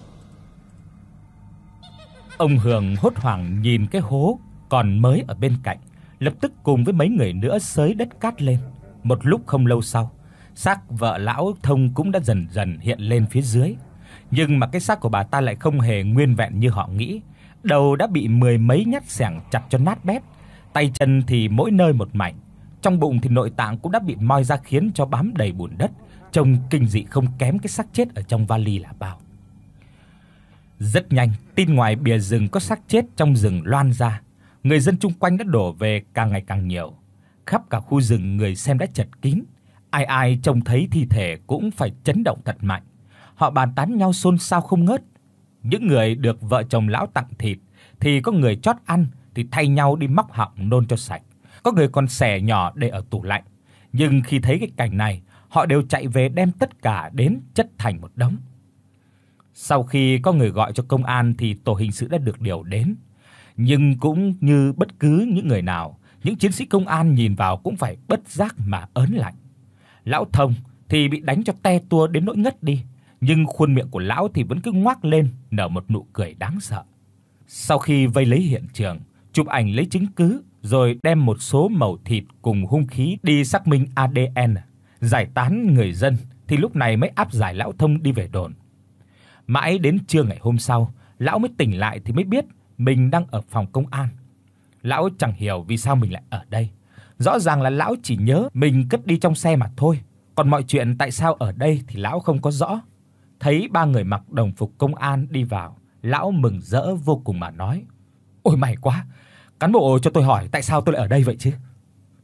Ông Hường hốt hoảng nhìn cái hố còn mới ở bên cạnh, lập tức cùng với mấy người nữa xới đất cát lên. Một lúc không lâu sau, xác vợ lão Thông cũng đã dần dần hiện lên phía dưới. Nhưng mà cái xác của bà ta lại không hề nguyên vẹn như họ nghĩ. Đầu đã bị mười mấy nhát xẻng chặt cho nát bét, tay chân thì mỗi nơi một mảnh, trong bụng thì nội tạng cũng đã bị moi ra khiến cho bám đầy bùn đất, trông kinh dị không kém cái xác chết ở trong vali là bao. Rất nhanh, tin ngoài bìa rừng có xác chết trong rừng loan ra. Người dân chung quanh đã đổ về càng ngày càng nhiều. Khắp cả khu rừng người xem đã chật kín. Ai ai trông thấy thi thể cũng phải chấn động thật mạnh. Họ bàn tán nhau xôn xao không ngớt. Những người được vợ chồng lão tặng thịt thì có người chót ăn thì thay nhau đi móc họng nôn cho sạch. Có người còn xẻ nhỏ để ở tủ lạnh. Nhưng khi thấy cái cảnh này, họ đều chạy về đem tất cả đến chất thành một đống. Sau khi có người gọi cho công an thì tổ hình sự đã được điều đến. Nhưng cũng như bất cứ những người nào, những chiến sĩ công an nhìn vào cũng phải bất giác mà ớn lạnh. Lão Thông thì bị đánh cho te tua đến nỗi ngất đi, nhưng khuôn miệng của lão thì vẫn cứ ngoác lên nở một nụ cười đáng sợ. Sau khi vây lấy hiện trường, chụp ảnh lấy chứng cứ, rồi đem một số mẩu thịt cùng hung khí đi xác minh a đê en, giải tán người dân thì lúc này mới áp giải lão Thông đi về đồn. Mãi đến trưa ngày hôm sau, lão mới tỉnh lại thì mới biết mình đang ở phòng công an. Lão chẳng hiểu vì sao mình lại ở đây. Rõ ràng là lão chỉ nhớ mình cất đi trong xe mà thôi, còn mọi chuyện tại sao ở đây thì lão không có rõ. Thấy ba người mặc đồng phục công an đi vào, lão mừng rỡ vô cùng mà nói: "Ôi may quá, cán bộ cho tôi hỏi tại sao tôi lại ở đây vậy chứ?"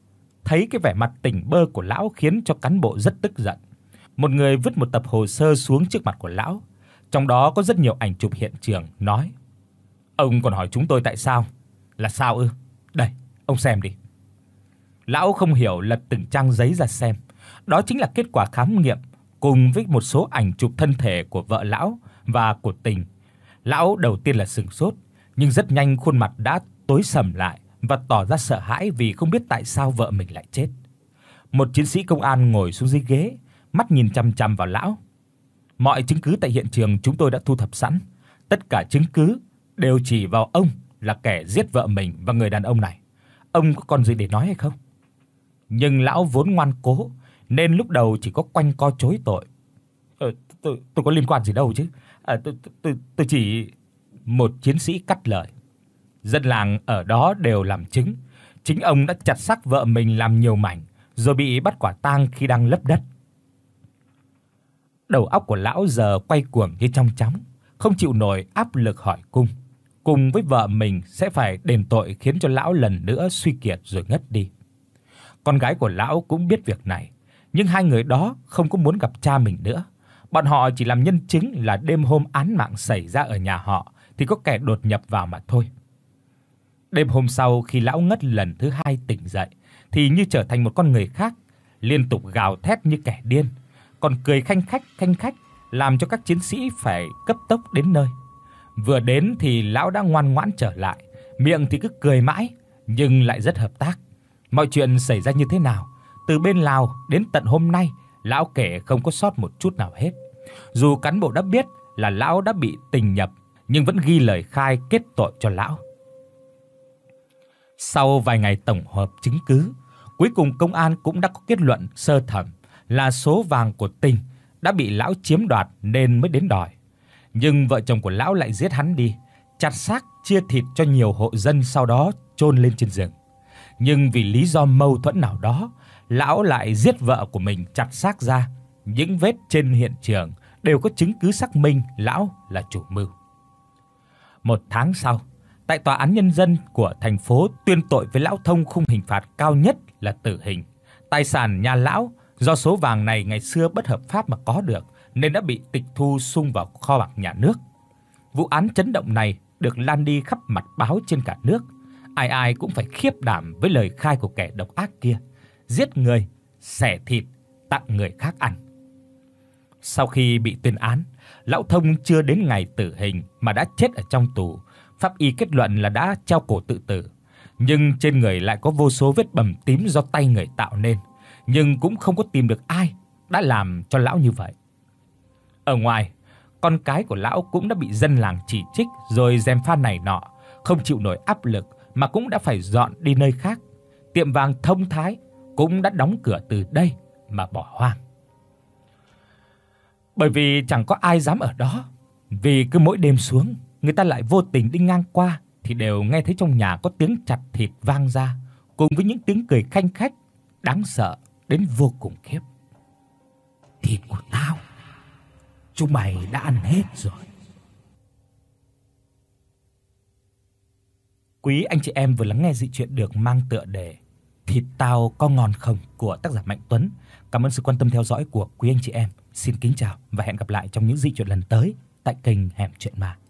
Thấy cái vẻ mặt tỉnh bơ của lão khiến cho cán bộ rất tức giận. Một người vứt một tập hồ sơ xuống trước mặt của lão, trong đó có rất nhiều ảnh chụp hiện trường, nói: "Ông còn hỏi chúng tôi tại sao? Là sao ư? Đây, ông xem đi." Lão không hiểu, lật từng trang giấy ra xem. Đó chính là kết quả khám nghiệm cùng với một số ảnh chụp thân thể của vợ lão và của Tình. Lão đầu tiên là sửng sốt, nhưng rất nhanh khuôn mặt đã tối sầm lại và tỏ ra sợ hãi vì không biết tại sao vợ mình lại chết. Một chiến sĩ công an ngồi xuống dưới ghế, mắt nhìn chằm chằm vào lão. "Mọi chứng cứ tại hiện trường chúng tôi đã thu thập sẵn, tất cả chứng cứ đều chỉ vào ông là kẻ giết vợ mình và người đàn ông này. Ông có còn gì để nói hay không?" Nhưng lão vốn ngoan cố nên lúc đầu chỉ có quanh co chối tội. "Ờ tôi tôi có liên quan gì đâu chứ. À tôi tôi tôi chỉ..." Một chiến sĩ cắt lời. "Dân làng ở đó đều làm chứng, chính ông đã chặt xác vợ mình làm nhiều mảnh rồi bị bắt quả tang khi đang lấp đất." Đầu óc của lão giờ quay cuồng như trong chóng, không chịu nổi áp lực hỏi cung. Cùng với vợ mình sẽ phải đền tội khiến cho lão lần nữa suy kiệt rồi ngất đi. Con gái của lão cũng biết việc này, nhưng hai người đó không có muốn gặp cha mình nữa. Bọn họ chỉ làm nhân chứng là đêm hôm án mạng xảy ra ở nhà họ thì có kẻ đột nhập vào mà thôi. Đêm hôm sau khi lão ngất lần thứ hai tỉnh dậy thì như trở thành một con người khác, liên tục gào thét như kẻ điên, còn cười khanh khách khanh khách làm cho các chiến sĩ phải cấp tốc đến nơi. Vừa đến thì lão đã ngoan ngoãn trở lại, miệng thì cứ cười mãi nhưng lại rất hợp tác. Mọi chuyện xảy ra như thế nào, từ bên Lào đến tận hôm nay, lão kể không có sót một chút nào hết. Dù cán bộ đã biết là lão đã bị tình nhập, nhưng vẫn ghi lời khai kết tội cho lão. Sau vài ngày tổng hợp chứng cứ, cuối cùng công an cũng đã có kết luận sơ thẩm là số vàng của Tình đã bị lão chiếm đoạt nên mới đến đòi. Nhưng vợ chồng của lão lại giết hắn đi, chặt xác chia thịt cho nhiều hộ dân, sau đó chôn lên trên rừng. Nhưng vì lý do mâu thuẫn nào đó, lão lại giết vợ của mình chặt xác ra. Những vết trên hiện trường đều có chứng cứ xác minh lão là chủ mưu. Một tháng sau, tại tòa án nhân dân của thành phố tuyên tội với lão Thông khung hình phạt cao nhất là tử hình. Tài sản nhà lão do số vàng này ngày xưa bất hợp pháp mà có được nên đã bị tịch thu sung vào kho bạc nhà nước. Vụ án chấn động này được lan đi khắp mặt báo trên cả nước. Ai ai cũng phải khiếp đảm với lời khai của kẻ độc ác kia, giết người, xẻ thịt, tặng người khác ăn. Sau khi bị tuyên án, lão Thông chưa đến ngày tử hình mà đã chết ở trong tù. Pháp y kết luận là đã treo cổ tự tử, nhưng trên người lại có vô số vết bầm tím do tay người tạo nên, nhưng cũng không có tìm được ai đã làm cho lão như vậy. Ở ngoài, con cái của lão cũng đã bị dân làng chỉ trích rồi gièm pha này nọ, không chịu nổi áp lực mà cũng đã phải dọn đi nơi khác. Tiệm vàng Thông Thái cũng đã đóng cửa từ đây mà bỏ hoang. Bởi vì chẳng có ai dám ở đó, vì cứ mỗi đêm xuống, người ta lại vô tình đi ngang qua thì đều nghe thấy trong nhà có tiếng chặt thịt vang ra, cùng với những tiếng cười khanh khách đáng sợ đến vô cùng khiếp. "Thịt của tao, chúng mày đã ăn hết rồi." Quý anh chị em vừa lắng nghe dị truyện được mang tựa đề Thịt tao có ngon không của tác giả Mạnh Tuấn. Cảm ơn sự quan tâm theo dõi của quý anh chị em. Xin kính chào và hẹn gặp lại trong những dị truyện lần tới tại kênh Hẻm Truyện Ma.